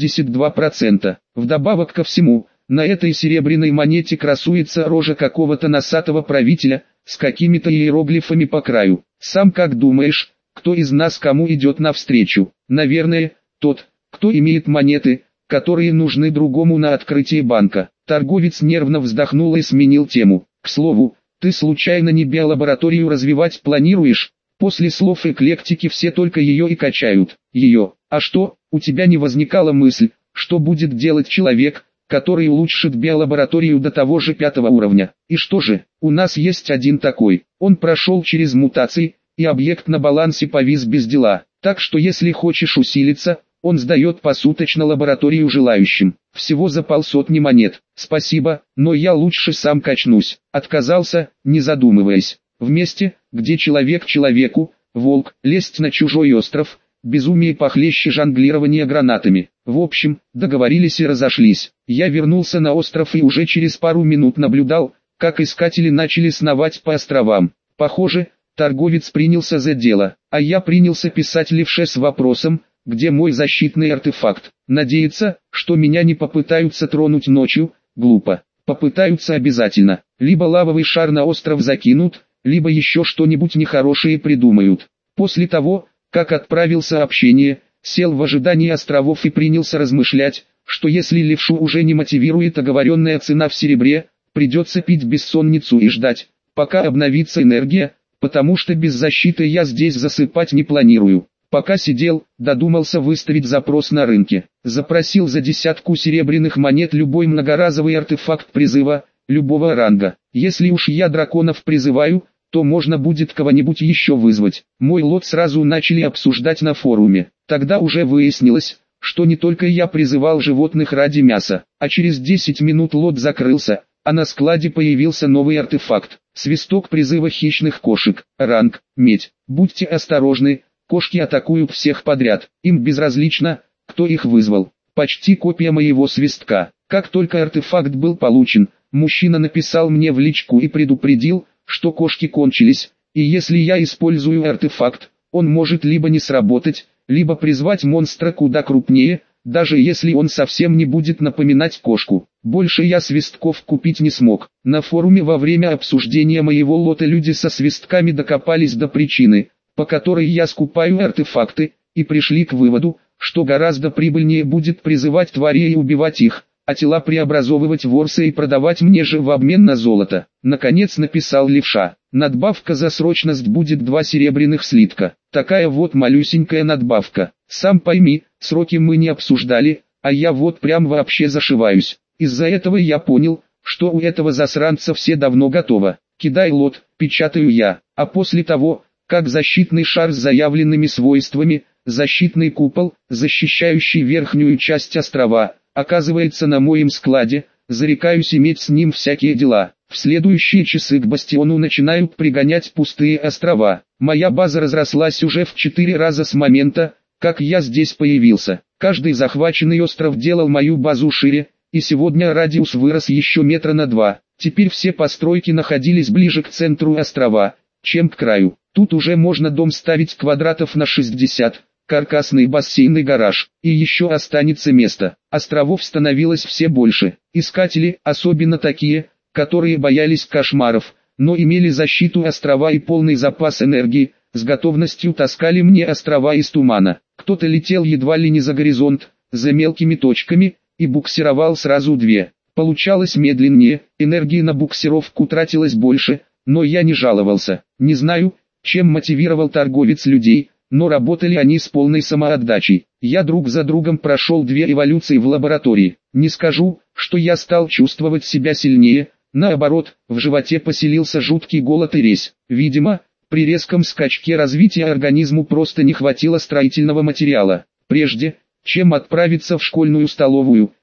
82%. Вдобавок ко всему, на этой серебряной монете красуется рожа какого-то носатого правителя, с какими-то иероглифами по краю. Сам как думаешь, кто из нас кому идет навстречу? Наверное, тот, кто имеет монеты, которые нужны другому на открытие банка. Торговец нервно вздохнул и сменил тему. К слову, ты случайно не биолабораторию развивать планируешь? После слов эклектики все только ее и качают. Ее. А что, у тебя не возникала мысль, что будет делать человек, который улучшит биолабораторию до того же 5-го уровня? И что же, у нас есть один такой. Он прошел через мутации, и объект на балансе повис без дела. Так что если хочешь усилиться, он сдает посуточно лабораторию желающим. Всего за 500 монет. Спасибо, но я лучше сам качнусь. Отказался, не задумываясь. В месте, где человек человеку, волк, лезть на чужой остров, безумие похлеще жонглирования гранатами. В общем, договорились и разошлись. Я вернулся на остров и уже через пару минут наблюдал, как искатели начали сновать по островам. Похоже, торговец принялся за дело, а я принялся писать левше с вопросом, где мой защитный артефакт. Надеяться, что меня не попытаются тронуть ночью, глупо. Попытаются обязательно. Либо лавовый шар на остров закинут, либо еще что-нибудь нехорошее придумают. После того, как отправил сообщение, сел в ожидании островов и принялся размышлять, что если левшу уже не мотивирует оговоренная цена в серебре, придется пить бессонницу и ждать, пока обновится энергия, потому что без защиты я здесь засыпать не планирую. Пока сидел, додумался выставить запрос на рынке. Запросил за 10 серебряных монет любой многоразовый артефакт призыва, любого ранга. Если уж я драконов призываю, то можно будет кого-нибудь еще вызвать. Мой лот сразу начали обсуждать на форуме. Тогда уже выяснилось, что не только я призывал животных ради мяса, а через 10 минут лот закрылся, а на складе появился новый артефакт. Свисток призыва хищных кошек. Ранг, медь. Будьте осторожны, кошки атакуют всех подряд. Им безразлично, кто их вызвал. Почти копия моего свистка. Как только артефакт был получен, мужчина написал мне в личку и предупредил, что кошки кончились, и если я использую артефакт, он может либо не сработать, либо призвать монстра куда крупнее, даже если он совсем не будет напоминать кошку. Больше я свистков купить не смог. На форуме во время обсуждения моего лота люди со свистками докопались до причины, по которой я скупаю артефакты, и пришли к выводу, что гораздо прибыльнее будет призывать тварей и убивать их, а тела преобразовывать в орсы и продавать мне же в обмен на золото. Наконец написал левша. Надбавка за срочность будет 2 серебряных слитка. Такая вот малюсенькая надбавка. Сам пойми, сроки мы не обсуждали, а я вот прям вообще зашиваюсь. Из-за этого я понял, что у этого засранца все давно готово. Кидай лот, печатаю я. А после того, как защитный шар с заявленными свойствами, защитный купол, защищающий верхнюю часть острова, оказывается на моем складе, зарекаюсь иметь с ним всякие дела. В следующие часы к бастиону начинают пригонять пустые острова. Моя база разрослась уже в 4 раза с момента, как я здесь появился. Каждый захваченный остров делал мою базу шире, и сегодня радиус вырос еще метра на 2. Теперь все постройки находились ближе к центру острова, чем к краю. Тут уже можно дом ставить квадратов на 60. Каркасный бассейн и гараж, и еще останется место. Островов становилось все больше. Искатели, особенно такие, которые боялись кошмаров, но имели защиту острова и полный запас энергии, с готовностью таскали мне острова из тумана. Кто-то летел едва ли не за горизонт, за мелкими точками, и буксировал сразу 2. Получалось медленнее, энергии на буксировку тратилось больше, но я не жаловался. Не знаю, чем мотивировал торговец людей, но работали они с полной самоотдачей. Я друг за другом прошел 2 эволюции в лаборатории. Не скажу, что я стал чувствовать себя сильнее, наоборот, в животе поселился жуткий голод и резь. Видимо, при резком скачке развития организму просто не хватило строительного материала. Прежде, чем отправиться в школьную столовую,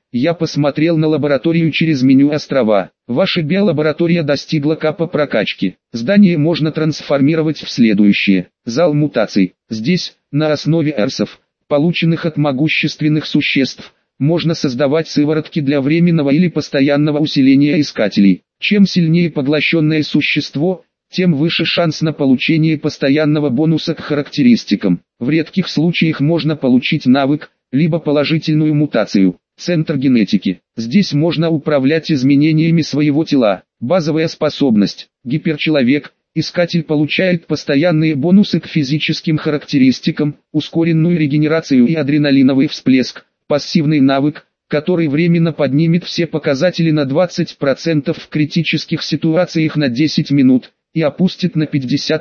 Я посмотрел на лабораторию через меню острова. Ваша биолаборатория достигла капа прокачки. Здание можно трансформировать в следующее. Зал мутаций. Здесь, на основе эрсов, полученных от могущественных существ, можно создавать сыворотки для временного или постоянного усиления искателей. Чем сильнее поглощенное существо, тем выше шанс на получение постоянного бонуса к характеристикам. В редких случаях можно получить навык, либо положительную мутацию. Центр генетики. Здесь можно управлять изменениями своего тела. Базовая способность. Гиперчеловек. Искатель получает постоянные бонусы к физическим характеристикам, ускоренную регенерацию и адреналиновый всплеск. Пассивный навык, который временно поднимет все показатели на 20% в критических ситуациях на 10 минут и опустит на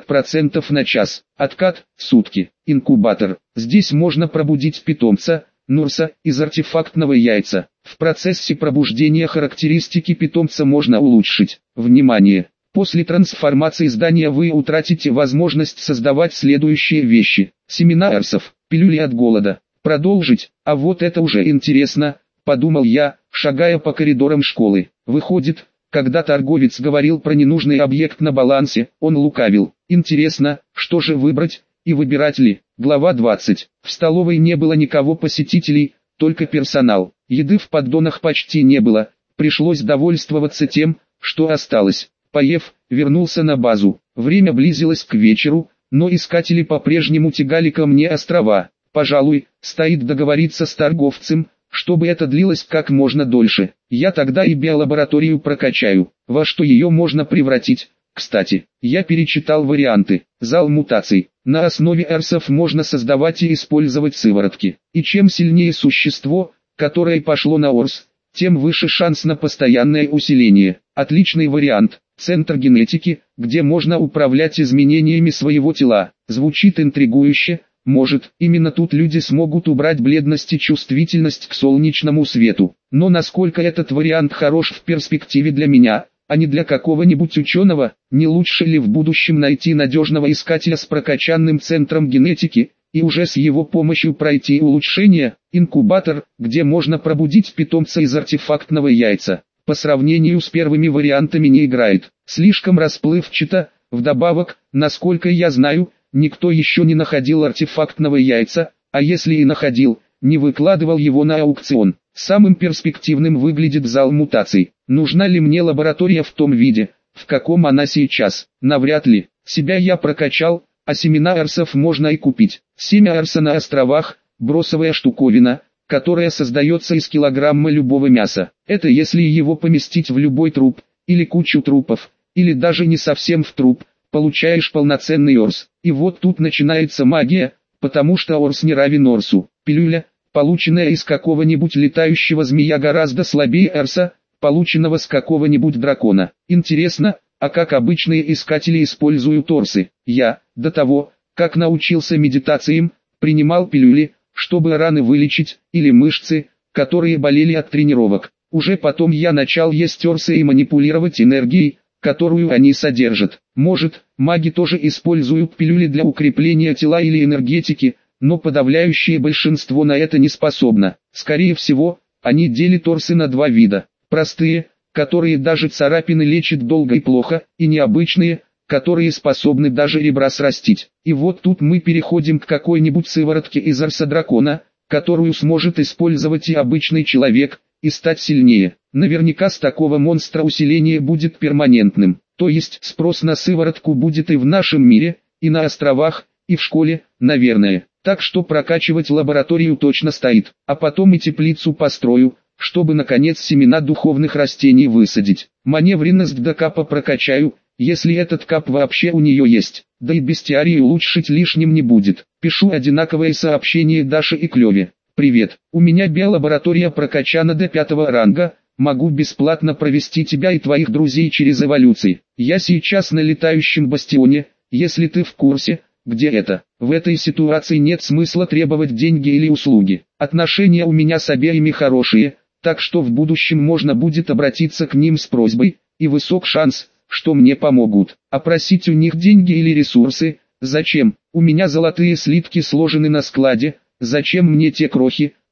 50% на час. Откат – сутки. Инкубатор. Здесь можно пробудить питомца, Нурса, из артефактного яйца. В процессе пробуждения характеристики питомца можно улучшить. Внимание! После трансформации здания вы утратите возможность создавать следующие вещи. Семена эрсов, пилюли от голода. Продолжить, а вот это уже интересно, подумал я, шагая по коридорам школы. Выходит, когда торговец говорил про ненужный объект на балансе, он лукавил. Интересно, что же выбрать, и выбирать ли? Глава 20. В столовой не было никого посетителей, только персонал. Еды в поддонах почти не было, пришлось довольствоваться тем, что осталось. Поев, вернулся на базу. Время близилось к вечеру, но искатели по-прежнему тягали ко мне острова. Пожалуй, стоит договориться с торговцем, чтобы это длилось как можно дольше. Я тогда и биолабораторию прокачаю. Во что ее можно превратить? Кстати, я перечитал варианты. Зал мутаций. На основе эрсов можно создавать и использовать сыворотки. И чем сильнее существо, которое пошло на орс, тем выше шанс на постоянное усиление. Отличный вариант. Центр генетики, где можно управлять изменениями своего тела. Звучит интригующе. Может, именно тут люди смогут убрать бледность и чувствительность к солнечному свету. Но насколько этот вариант хорош в перспективе для меня, а не для какого-нибудь ученого, не лучше ли в будущем найти надежного искателя с прокачанным центром генетики, и уже с его помощью пройти улучшение, инкубатор, где можно пробудить питомца из артефактного яйца. По сравнению с первыми вариантами не играет. Слишком расплывчато, вдобавок, насколько я знаю, никто еще не находил артефактного яйца, а если и находил, не выкладывал его на аукцион. Самым перспективным выглядит зал мутаций. Нужна ли мне лаборатория в том виде, в каком она сейчас? Навряд ли. Себя я прокачал, а семена эрсов можно и купить. Семя эрса на островах – бросовая штуковина, которая создается из килограмма любого мяса. Это если его поместить в любой труп, или кучу трупов, или даже не совсем в труп, получаешь полноценный орс. И вот тут начинается магия, потому что орс не равен орсу. Пилюля, полученная из какого-нибудь летающего змея, гораздо слабее эрса, полученного с какого-нибудь дракона. Интересно, а как обычные искатели используют орсы? Я, до того, как научился медитациям, принимал пилюли, чтобы раны вылечить, или мышцы, которые болели от тренировок. Уже потом я начал есть орсы и манипулировать энергией, которую они содержат. Может, маги тоже используют пилюли для укрепления тела или энергетики, но подавляющее большинство на это не способно. Скорее всего, они делят орсы на два вида. Простые, которые даже царапины лечат долго и плохо, и необычные, которые способны даже ребра срастить. И вот тут мы переходим к какой-нибудь сыворотке из орса дракона, которую сможет использовать и обычный человек, и стать сильнее. Наверняка с такого монстра усиление будет перманентным. То есть спрос на сыворотку будет и в нашем мире, и на островах, и в школе, наверное. Так что прокачивать лабораторию точно стоит. А потом и теплицу построю, чтобы наконец семена духовных растений высадить. Маневренность до капа прокачаю, если этот кап вообще у нее есть. Да и бестиарий улучшить лишним не будет. Пишу одинаковое сообщение Даше и Клёве. Привет, у меня биолаборатория прокачана до 5-го ранга, могу бесплатно провести тебя и твоих друзей через эволюции. Я сейчас на летающем бастионе, если ты в курсе, где это. В этой ситуации нет смысла требовать деньги или услуги. Отношения у меня с обеими хорошие, так что в будущем можно будет обратиться к ним с просьбой, и высок шанс, что мне помогут. А просить у них деньги или ресурсы, зачем? У меня золотые слитки сложены на складе, зачем мне те крохи,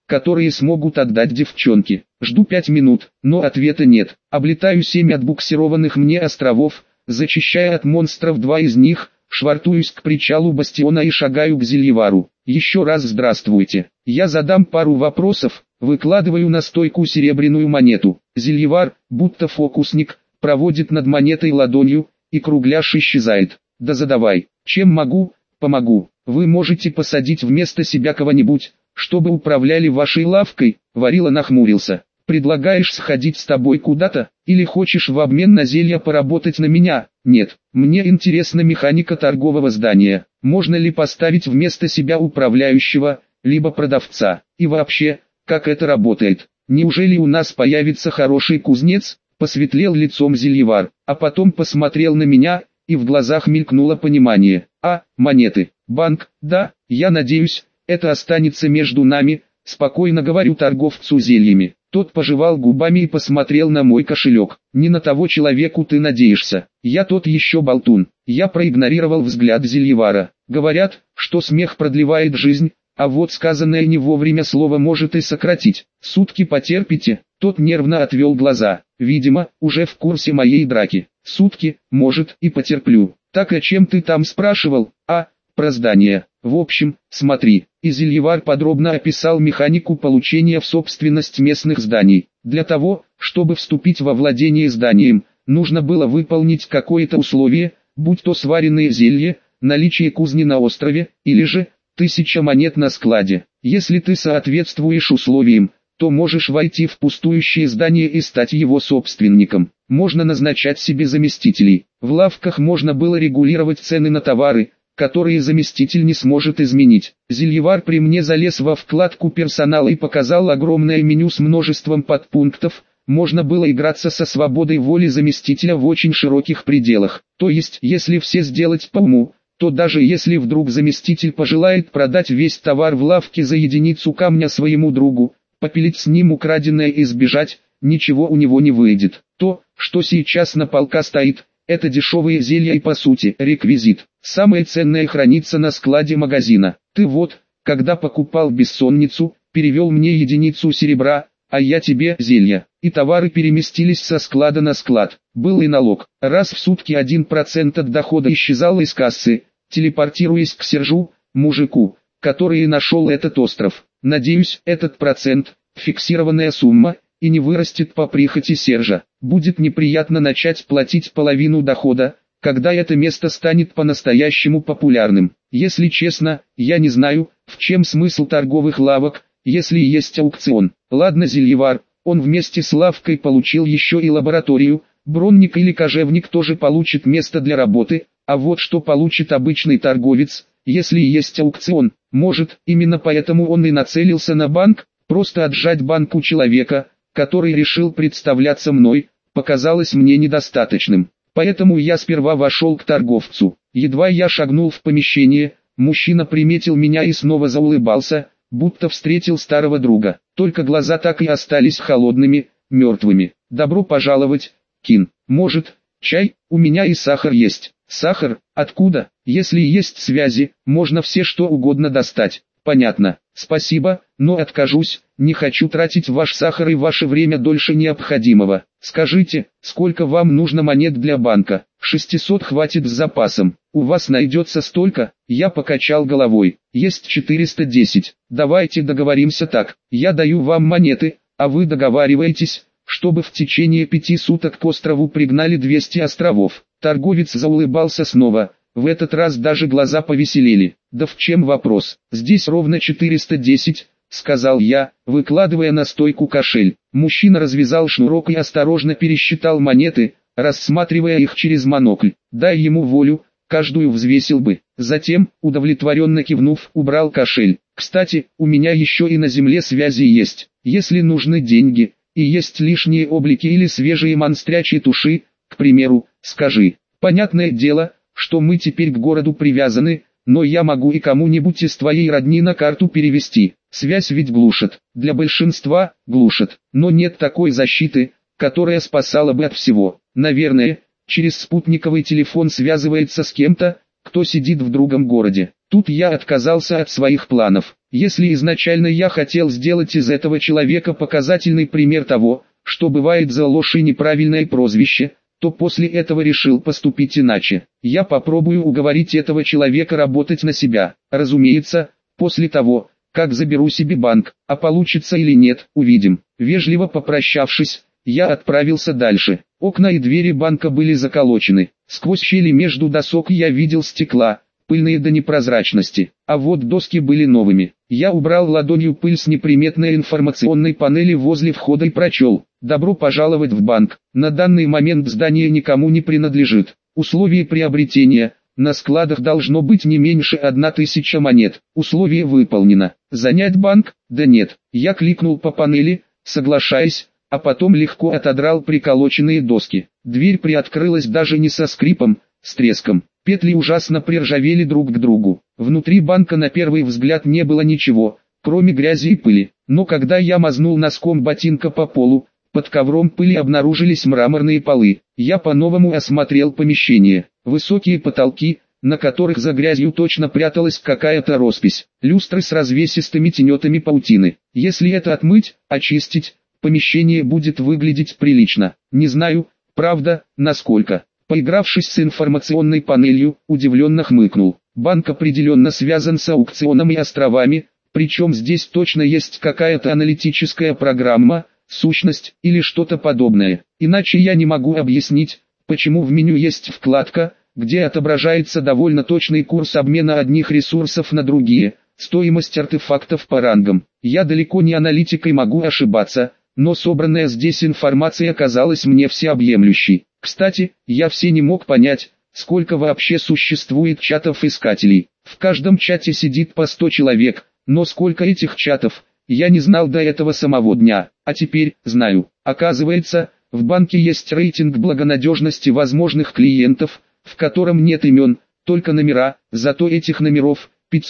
которые смогут отдать девчонке. Жду 5 минут, но ответа нет. Облетаю 7 отбуксированных мне островов, зачищая от монстров 2 из них, швартуюсь к причалу бастиона и шагаю к Зельевару. Еще раз здравствуйте. Я задам пару вопросов, выкладываю на стойку серебряную монету. Зельевар, будто фокусник, проводит над монетой ладонью, и кругляш исчезает. Да задавай. Чем могу? Помогу. Вы можете посадить вместо себя кого-нибудь, чтобы управляли вашей лавкой. Варила нахмурился. Предлагаешь сходить с тобой куда-то, или хочешь в обмен на зелье поработать на меня? Нет, мне интересна механика торгового здания. Можно ли поставить вместо себя управляющего, либо продавца? И вообще, как это работает? Неужели у нас появится хороший кузнец? Посветлел лицом Зельевар, а потом посмотрел на меня, и в глазах мелькнуло понимание. Монеты. Банк, да, я надеюсь, это останется между нами, спокойно говорю торговцу зельями. Тот пожевал губами и посмотрел на мой кошелек. Не на того человеку ты надеешься. Я тот еще болтун. Я проигнорировал взгляд Зельевара. Говорят, что смех продлевает жизнь, а вот сказанное не вовремя слово может и сократить. Сутки потерпите. Тот нервно отвел глаза. Видимо, уже в курсе моей драки. Сутки, может, и потерплю. Так о чем ты там спрашивал? Про здание. В общем, смотри. И Зельевар подробно описал механику получения в собственность местных зданий. Для того, чтобы вступить во владение зданием, нужно было выполнить какое-то условие, будь то сваренное зелье, наличие кузни на острове, или же 1000 монет на складе. Если ты соответствуешь условиям, то можешь войти в пустующее здание и стать его собственником. Можно назначать себе заместителей. В лавках можно было регулировать цены на товары, которые заместитель не сможет изменить. Зельевар при мне залез во вкладку персонала и показал огромное меню с множеством подпунктов. Можно было играться со свободой воли заместителя в очень широких пределах. То есть, если все сделать по уму, то даже если вдруг заместитель пожелает продать весь товар в лавке за единицу камня своему другу, попилить с ним украденное и сбежать, ничего у него не выйдет. То, что сейчас на полка стоит, это дешевые зелья и по сути реквизит. Самое ценное хранится на складе магазина. Ты вот, когда покупал бессонницу, перевел мне единицу серебра, а я тебе зелья. И товары переместились со склада на склад. Был и налог. Раз в сутки 1% от дохода исчезал из кассы, телепортируясь к Сержу, мужику, который и нашел этот остров. Надеюсь, этот процент, фиксированная сумма, и не вырастет по прихоти Сержа. Будет неприятно начать платить половину дохода, когда это место станет по-настоящему популярным. Если честно, я не знаю, в чем смысл торговых лавок, если есть аукцион. Ладно, Зельевар, он вместе с лавкой получил еще и лабораторию, бронник или кожевник тоже получит место для работы, а вот что получит обычный торговец, если есть аукцион? Может, именно поэтому он и нацелился на банк? Просто отжать банк у человека, который решил представляться мной, показалось мне недостаточным. Поэтому я сперва вошел к торговцу. Едва я шагнул в помещение, мужчина приметил меня и снова заулыбался, будто встретил старого друга. Только глаза так и остались холодными, мертвыми. «Добро пожаловать, Кин. Может, чай? У меня и сахар есть». «Сахар? Откуда? Если есть связи, можно все что угодно достать». «Понятно. Спасибо, но откажусь, не хочу тратить ваш сахар и ваше время дольше необходимого. Скажите, сколько вам нужно монет для банка?» 600 хватит с запасом. «У вас найдется столько?» Я покачал головой. «Есть 410. Давайте договоримся так. Я даю вам монеты, а вы договариваетесь, чтобы в течение 5 суток к острову пригнали 200 островов». Торговец заулыбался снова. В этот раз даже глаза повеселели. «Да в чем вопрос? Здесь ровно 410, сказал я, выкладывая на стойку кошель. Мужчина развязал шнурок и осторожно пересчитал монеты, рассматривая их через монокль. Дай ему волю, каждую взвесил бы. Затем, удовлетворенно кивнув, убрал кошель. «Кстати, у меня еще и на земле связи есть. Если нужны деньги, и есть лишние облики или свежие монстрячьи туши, к примеру, скажи. Понятное дело, что мы теперь к городу привязаны, но я могу и кому-нибудь из твоей родни на карту перевести. Связь ведь глушит. Для большинства глушит, но нет такой защиты, которая спасала бы от всего. Наверное, через спутниковый телефон связывается с кем-то, кто сидит в другом городе. Тут я отказался от своих планов. Если изначально я хотел сделать из этого человека показательный пример того, что бывает за ложь и неправильное прозвище, то после этого решил поступить иначе. Я попробую уговорить этого человека работать на себя. Разумеется, после того, как заберу себе банк, а получится или нет, увидим. Вежливо попрощавшись, я отправился дальше. Окна и двери банка были заколочены. Сквозь щели между досок я видел стекла, пыльные до непрозрачности, а вот доски были новыми. Я убрал ладонью пыль с неприметной информационной панели возле входа и прочел: «Добро пожаловать в банк. На данный момент здание никому не принадлежит. Условия приобретения: на складах должно быть не меньше 1000 монет. Условие выполнено. Занять банк? Да нет». Я кликнул по панели, соглашаясь, а потом легко отодрал приколоченные доски. Дверь приоткрылась даже не со скрипом, с треском. Петли ужасно приржавели друг к другу. Внутри банка на первый взгляд не было ничего, кроме грязи и пыли. Но когда я мазнул носком ботинка по полу, под ковром пыли обнаружились мраморные полы. Я по-новому осмотрел помещение. Высокие потолки, на которых за грязью точно пряталась какая-то роспись. Люстры с развесистыми тенетами паутины. Если это отмыть, очистить, помещение будет выглядеть прилично. Не знаю, правда, насколько. Поигравшись с информационной панелью, удивленно хмыкнул. Банк определенно связан с аукционом и островами, причем здесь точно есть какая-то аналитическая программа, сущность или что-то подобное. Иначе я не могу объяснить, почему в меню есть вкладка, где отображается довольно точный курс обмена одних ресурсов на другие, стоимость артефактов по рангам. Я далеко не аналитик и могу ошибаться, но собранная здесь информация казалась мне всеобъемлющей. Кстати, я все не мог понять, сколько вообще существует чатов-искателей. В каждом чате сидит по 100 человек, но сколько этих чатов, я не знал до этого самого дня, а теперь знаю. Оказывается, в банке есть рейтинг благонадежности возможных клиентов, в котором нет имен, только номера, зато этих номеров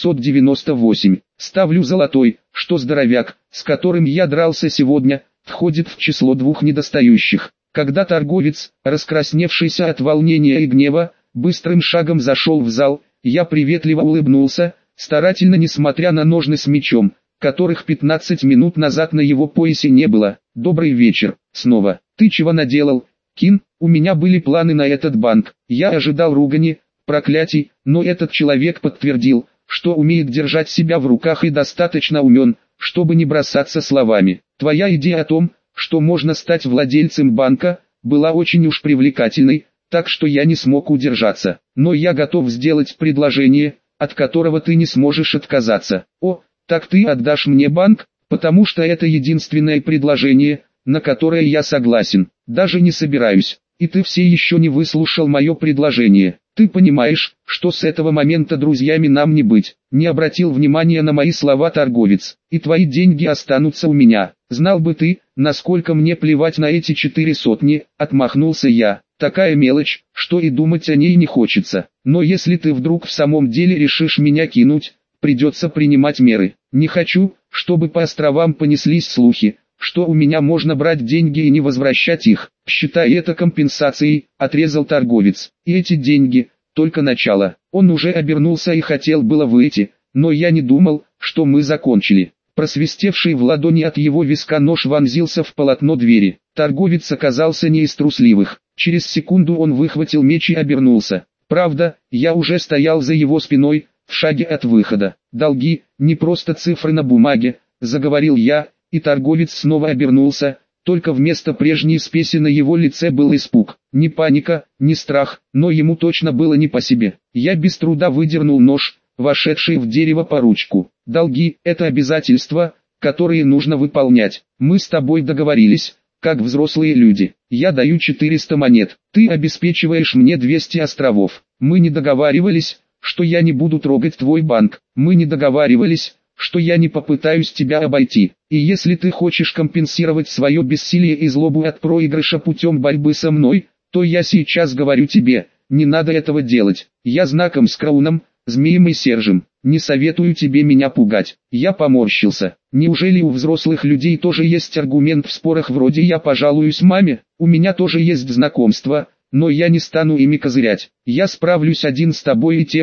598. Ставлю золотой, что здоровяк, с которым я дрался сегодня, входит в число двух недостающих. Когда торговец, раскрасневшийся от волнения и гнева, быстрым шагом зашел в зал, я приветливо улыбнулся, старательно несмотря на ножны с мечом, которых 15 минут назад на его поясе не было. «Добрый вечер, снова. Ты чего наделал, Кин?» У меня были планы на этот банк. Я ожидал ругани, проклятий, но этот человек подтвердил, что умеет держать себя в руках и достаточно умен, чтобы не бросаться словами. Твоя идея о том, что можно стать владельцем банка, была очень уж привлекательной, так что я не смог удержаться. Но я готов сделать предложение, от которого ты не сможешь отказаться. О, так ты отдашь мне банк, потому что это единственное предложение, на которое я согласен. Даже не собираюсь. И ты все еще не выслушал мое предложение. Ты понимаешь, что с этого момента друзьями нам не быть. Не обратил внимания на мои слова торговец. И твои деньги останутся у меня. Знал бы ты, насколько мне плевать на эти 400, отмахнулся я. Такая мелочь, что и думать о ней не хочется. Но если ты вдруг в самом деле решишь меня кинуть, придется принимать меры. Не хочу, чтобы по островам понеслись слухи, что у меня можно брать деньги и не возвращать их. Считай это компенсацией, отрезал торговец. И эти деньги, только начало. Он уже обернулся и хотел было выйти, но я не думал, что мы закончили. Просвистевший в ладони от его виска нож вонзился в полотно двери. Торговец оказался не из трусливых. Через секунду он выхватил меч и обернулся. Правда, я уже стоял за его спиной, в шаге от выхода. «Долги, не просто цифры на бумаге», — заговорил я, и торговец снова обернулся, только вместо прежней спеси на его лице был испуг. Не паника, не страх, но ему точно было не по себе. Я без труда выдернул нож, вошедший в дерево по ручку. «Долги — это обязательства, которые нужно выполнять. Мы с тобой договорились, как взрослые люди. Я даю 400 монет, ты обеспечиваешь мне 200 островов. Мы не договаривались, что я не буду трогать твой банк. Мы не договаривались, что я не попытаюсь тебя обойти. И если ты хочешь компенсировать свое бессилие и злобу от проигрыша путем борьбы со мной, то я сейчас говорю тебе, не надо этого делать. Я знаком с Крауном, Змеем и Сержем. Не советую тебе меня пугать». Я поморщился. Неужели у взрослых людей тоже есть аргумент в спорах вроде «я пожалуюсь маме»? У меня тоже есть знакомства, но я не стану ими козырять. Я справлюсь один с тобой и тем,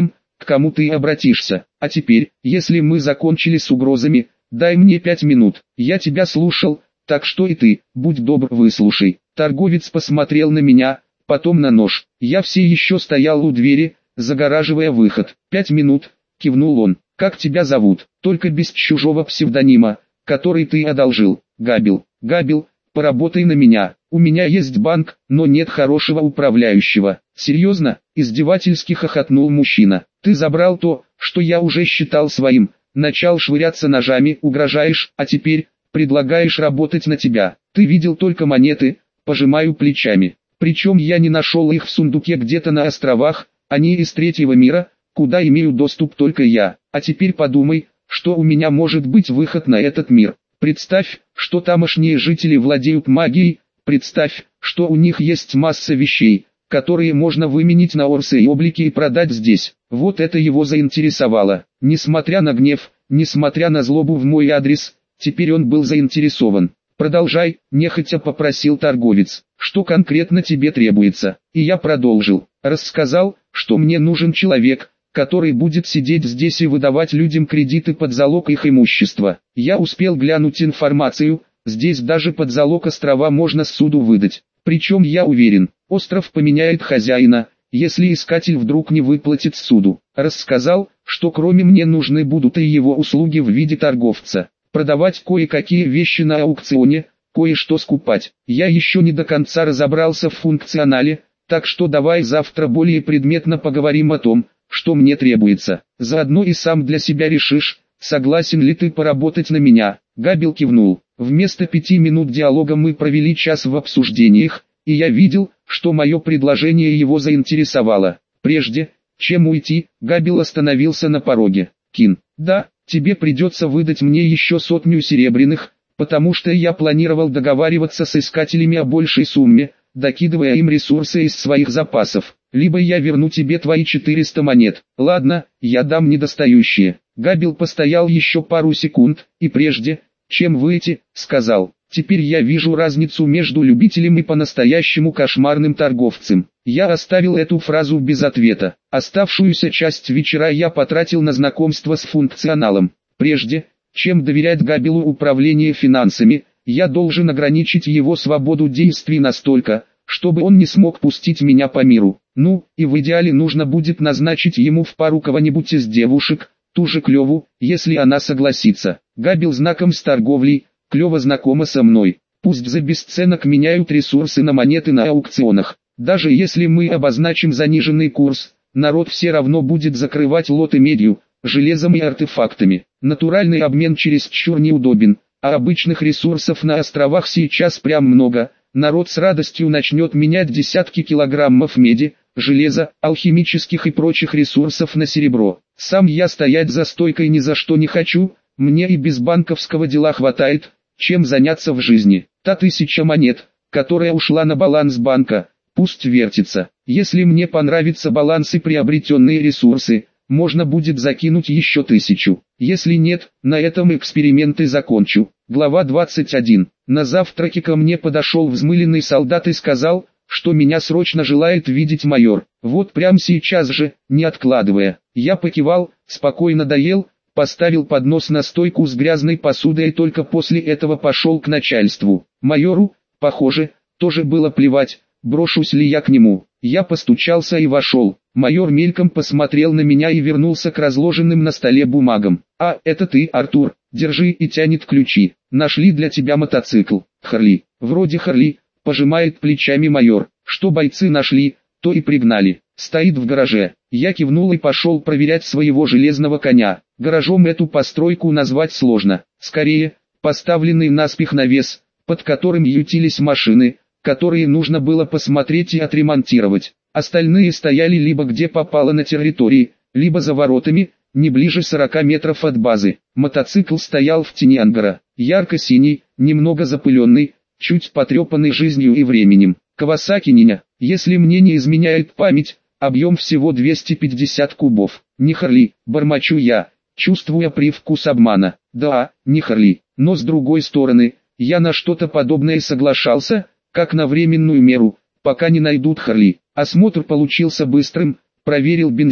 к кому ты обратишься. А теперь, если мы закончили с угрозами, дай мне 5 минут. Я тебя слушал, так что и ты, будь добр, выслушай. Торговец посмотрел на меня, потом на нож. Я все еще стоял у двери, загораживая выход. 5 минут, кивнул он. Как тебя зовут? Только без чужого псевдонима, который ты одолжил. Габел. Габел, поработай на меня. У меня есть банк, но нет хорошего управляющего. Серьезно? Издевательски хохотнул мужчина. Ты забрал то, что я уже считал своим. Начал швыряться ножами, угрожаешь, а теперь предлагаешь работать на тебя. Ты видел только монеты, пожимаю плечами. Причем я не нашел их в сундуке где-то на островах, они из третьего мира, куда имею доступ только я. А теперь подумай, что у меня может быть выход на этот мир. Представь, что тамошние жители владеют магией, представь, что у них есть масса вещей, которые можно выменить на орсы и облики и продать здесь. Вот это его заинтересовало. Несмотря на гнев, несмотря на злобу в мой адрес, теперь он был заинтересован. «Продолжай», – нехотя попросил торговец. «Что конкретно тебе требуется?» И я продолжил. Рассказал, что мне нужен человек, который будет сидеть здесь и выдавать людям кредиты под залог их имущества. Я успел глянуть информацию, здесь даже под залог острова можно суду выдать. Причем я уверен, остров поменяет хозяина, если искатель вдруг не выплатит суду. Рассказал, что кроме мне нужны будут и его услуги в виде торговца. Продавать кое-какие вещи на аукционе, кое-что скупать. Я еще не до конца разобрался в функционале, так что давай завтра более предметно поговорим о том, что мне требуется. Заодно и сам для себя решишь, согласен ли ты поработать на меня. Габел кивнул. Вместо 5 минут диалога мы провели час в обсуждениях, и я видел, что мое предложение его заинтересовало. Прежде, чем уйти, Габел остановился на пороге. Кин, да, тебе придется выдать мне еще 100 серебряных, потому что я планировал договариваться с искателями о большей сумме, докидывая им ресурсы из своих запасов. Либо я верну тебе твои 400 монет. Ладно, я дам недостающие. Габел постоял еще пару секунд, и прежде, чем выйти, сказал: теперь я вижу разницу между любителем и по-настоящему кошмарным торговцем. Я оставил эту фразу без ответа. Оставшуюся часть вечера я потратил на знакомство с функционалом. Прежде, чем доверять Габелу управление финансами, я должен ограничить его свободу действий настолько, чтобы он не смог пустить меня по миру. Ну, и в идеале нужно будет назначить ему в пару кого-нибудь из девушек, ту же Клеву, если она согласится. Габел знаком с торговлей, Клева знакома со мной. Пусть за бесценок меняют ресурсы на монеты на аукционах. Даже если мы обозначим заниженный курс, народ все равно будет закрывать лоты медью, железом и артефактами. Натуральный обмен чересчур неудобен, а обычных ресурсов на островах сейчас прям много. Народ с радостью начнет менять десятки килограммов меди, железа, алхимических и прочих ресурсов на серебро. Сам я стоять за стойкой ни за что не хочу, мне и без банковского дела хватает, чем заняться в жизни. Та 1000 монет, которая ушла на баланс банка, пусть вертится. Если мне понравится баланс и приобретенные ресурсы, можно будет закинуть еще 1000. Если нет, на этом эксперименты закончу. Глава 21. На завтраке ко мне подошел взмыленный солдат и сказал, что меня срочно желает видеть майор. Вот прямо сейчас же, не откладывая. Я покивал, спокойно доел, поставил поднос на стойку с грязной посудой и только после этого пошел к начальству. Майору, похоже, тоже было плевать, брошусь ли я к нему. Я постучался и вошел. Майор мельком посмотрел на меня и вернулся к разложенным на столе бумагам. «А, это ты, Артур, держи», и тянет ключи. «Нашли для тебя мотоцикл. Харли». «Вроде Харли», пожимает плечами майор. «Что бойцы нашли, то и пригнали. Стоит в гараже». Я кивнул и пошел проверять своего железного коня. Гаражом эту постройку назвать сложно. Скорее, поставленный наспех навес, под которым ютились машины, которые нужно было посмотреть и отремонтировать. Остальные стояли либо где попало на территории, либо за воротами, не ближе 40 метров от базы. Мотоцикл стоял в тени ангара, ярко-синий, немного запыленный, чуть потрепанный жизнью и временем. Кавасаки Ниня, если мне не изменяет память, объем всего 250 кубов. Не Харли, бормочу я, чувствуя привкус обмана. Да, не Харли, но с другой стороны, я на что-то подобное соглашался, как на временную меру, пока не найдут Харли. Осмотр получился быстрым, проверил бензин,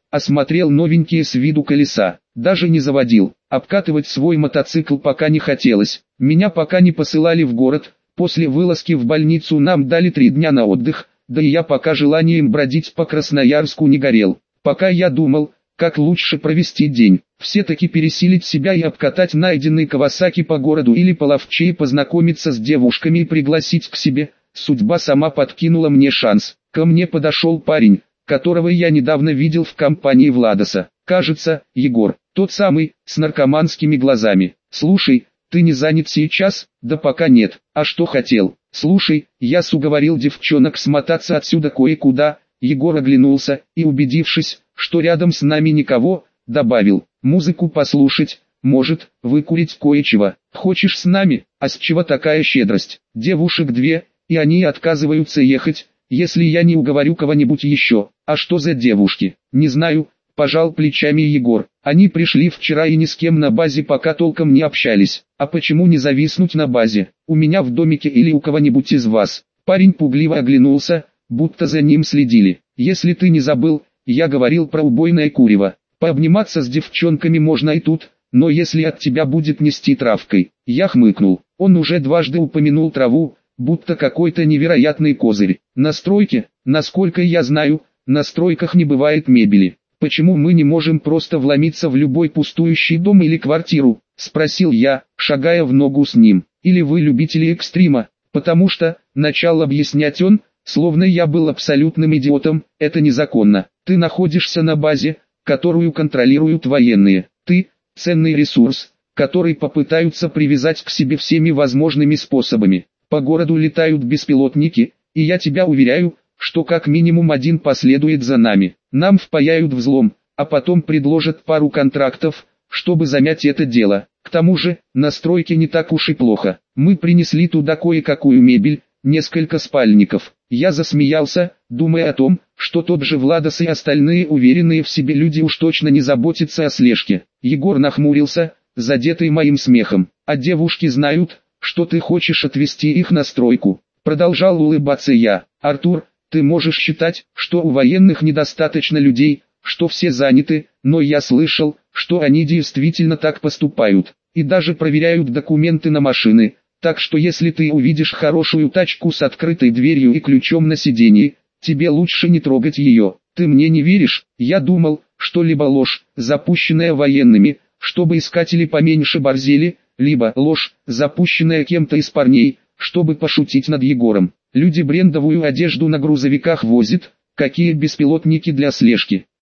осмотрел новенькие с виду колеса, даже не заводил. Обкатывать свой мотоцикл пока не хотелось. Меня пока не посылали в город, после вылазки в больницу нам дали 3 дня на отдых, да и я пока желанием бродить по Красноярску не горел. Пока я думал, как лучше провести день, все-таки пересилить себя и обкатать найденный Кавасаки по городу или половчее познакомиться с девушками и пригласить к себе. Судьба сама подкинула мне шанс. Ко мне подошел парень, которого я недавно видел в компании Владоса. Кажется, Егор, тот самый, с наркоманскими глазами. Слушай, ты не занят сейчас? Да пока нет. А что хотел? Слушай, я уговорил девчонок смотаться отсюда кое-куда. Егор оглянулся и, убедившись, что рядом с нами никого, добавил: музыку послушать, может, выкурить кое-чего. Хочешь с нами? А с чего такая щедрость? Девушек 2, и они отказываются ехать, если я не уговорю кого-нибудь еще. А что за девушки? Не знаю, пожал плечами Егор. Они пришли вчера и ни с кем на базе пока толком не общались. А почему не зависнуть на базе? У меня в домике или у кого-нибудь из вас? Парень пугливо оглянулся, будто за ним следили. Если ты не забыл, я говорил про убойное курево. Пообниматься с девчонками можно и тут, но если от тебя будет нести травкой. Я хмыкнул. Он уже дважды упомянул траву, будто какой-то невероятный козырь. На стройке, насколько я знаю, на стройках не бывает мебели. Почему мы не можем просто вломиться в любой пустующий дом или квартиру? Спросил я, шагая в ногу с ним. Или вы любители экстрима? Потому что, начал объяснять он, словно я был абсолютным идиотом, это незаконно. Ты находишься на базе, которую контролируют военные. Ты – ценный ресурс, который попытаются привязать к себе всеми возможными способами. По городу летают беспилотники, и я тебя уверяю, что как минимум один последует за нами. Нам впаяют взлом, а потом предложат пару контрактов, чтобы замять это дело. К тому же, на стройке не так уж и плохо. Мы принесли туда кое-какую мебель, несколько спальников. Я засмеялся, думая о том, что тот же Владос и остальные уверенные в себе люди уж точно не заботятся о слежке. Егор нахмурился, задетый моим смехом. А девушки знают, что ты хочешь отвезти их на стройку. Продолжал улыбаться я. Артур, ты можешь считать, что у военных недостаточно людей, что все заняты, но я слышал, что они действительно так поступают, и даже проверяют документы на машины, так что если ты увидишь хорошую тачку с открытой дверью и ключом на сиденье, тебе лучше не трогать ее. Ты мне не веришь? Я думал, что либо ложь, запущенная военными, чтобы искатели поменьше борзели, либо ложь, запущенная кем-то из парней, чтобы пошутить над Егором. Люди брендовую одежду на грузовиках возят, какие беспилотники для слежки.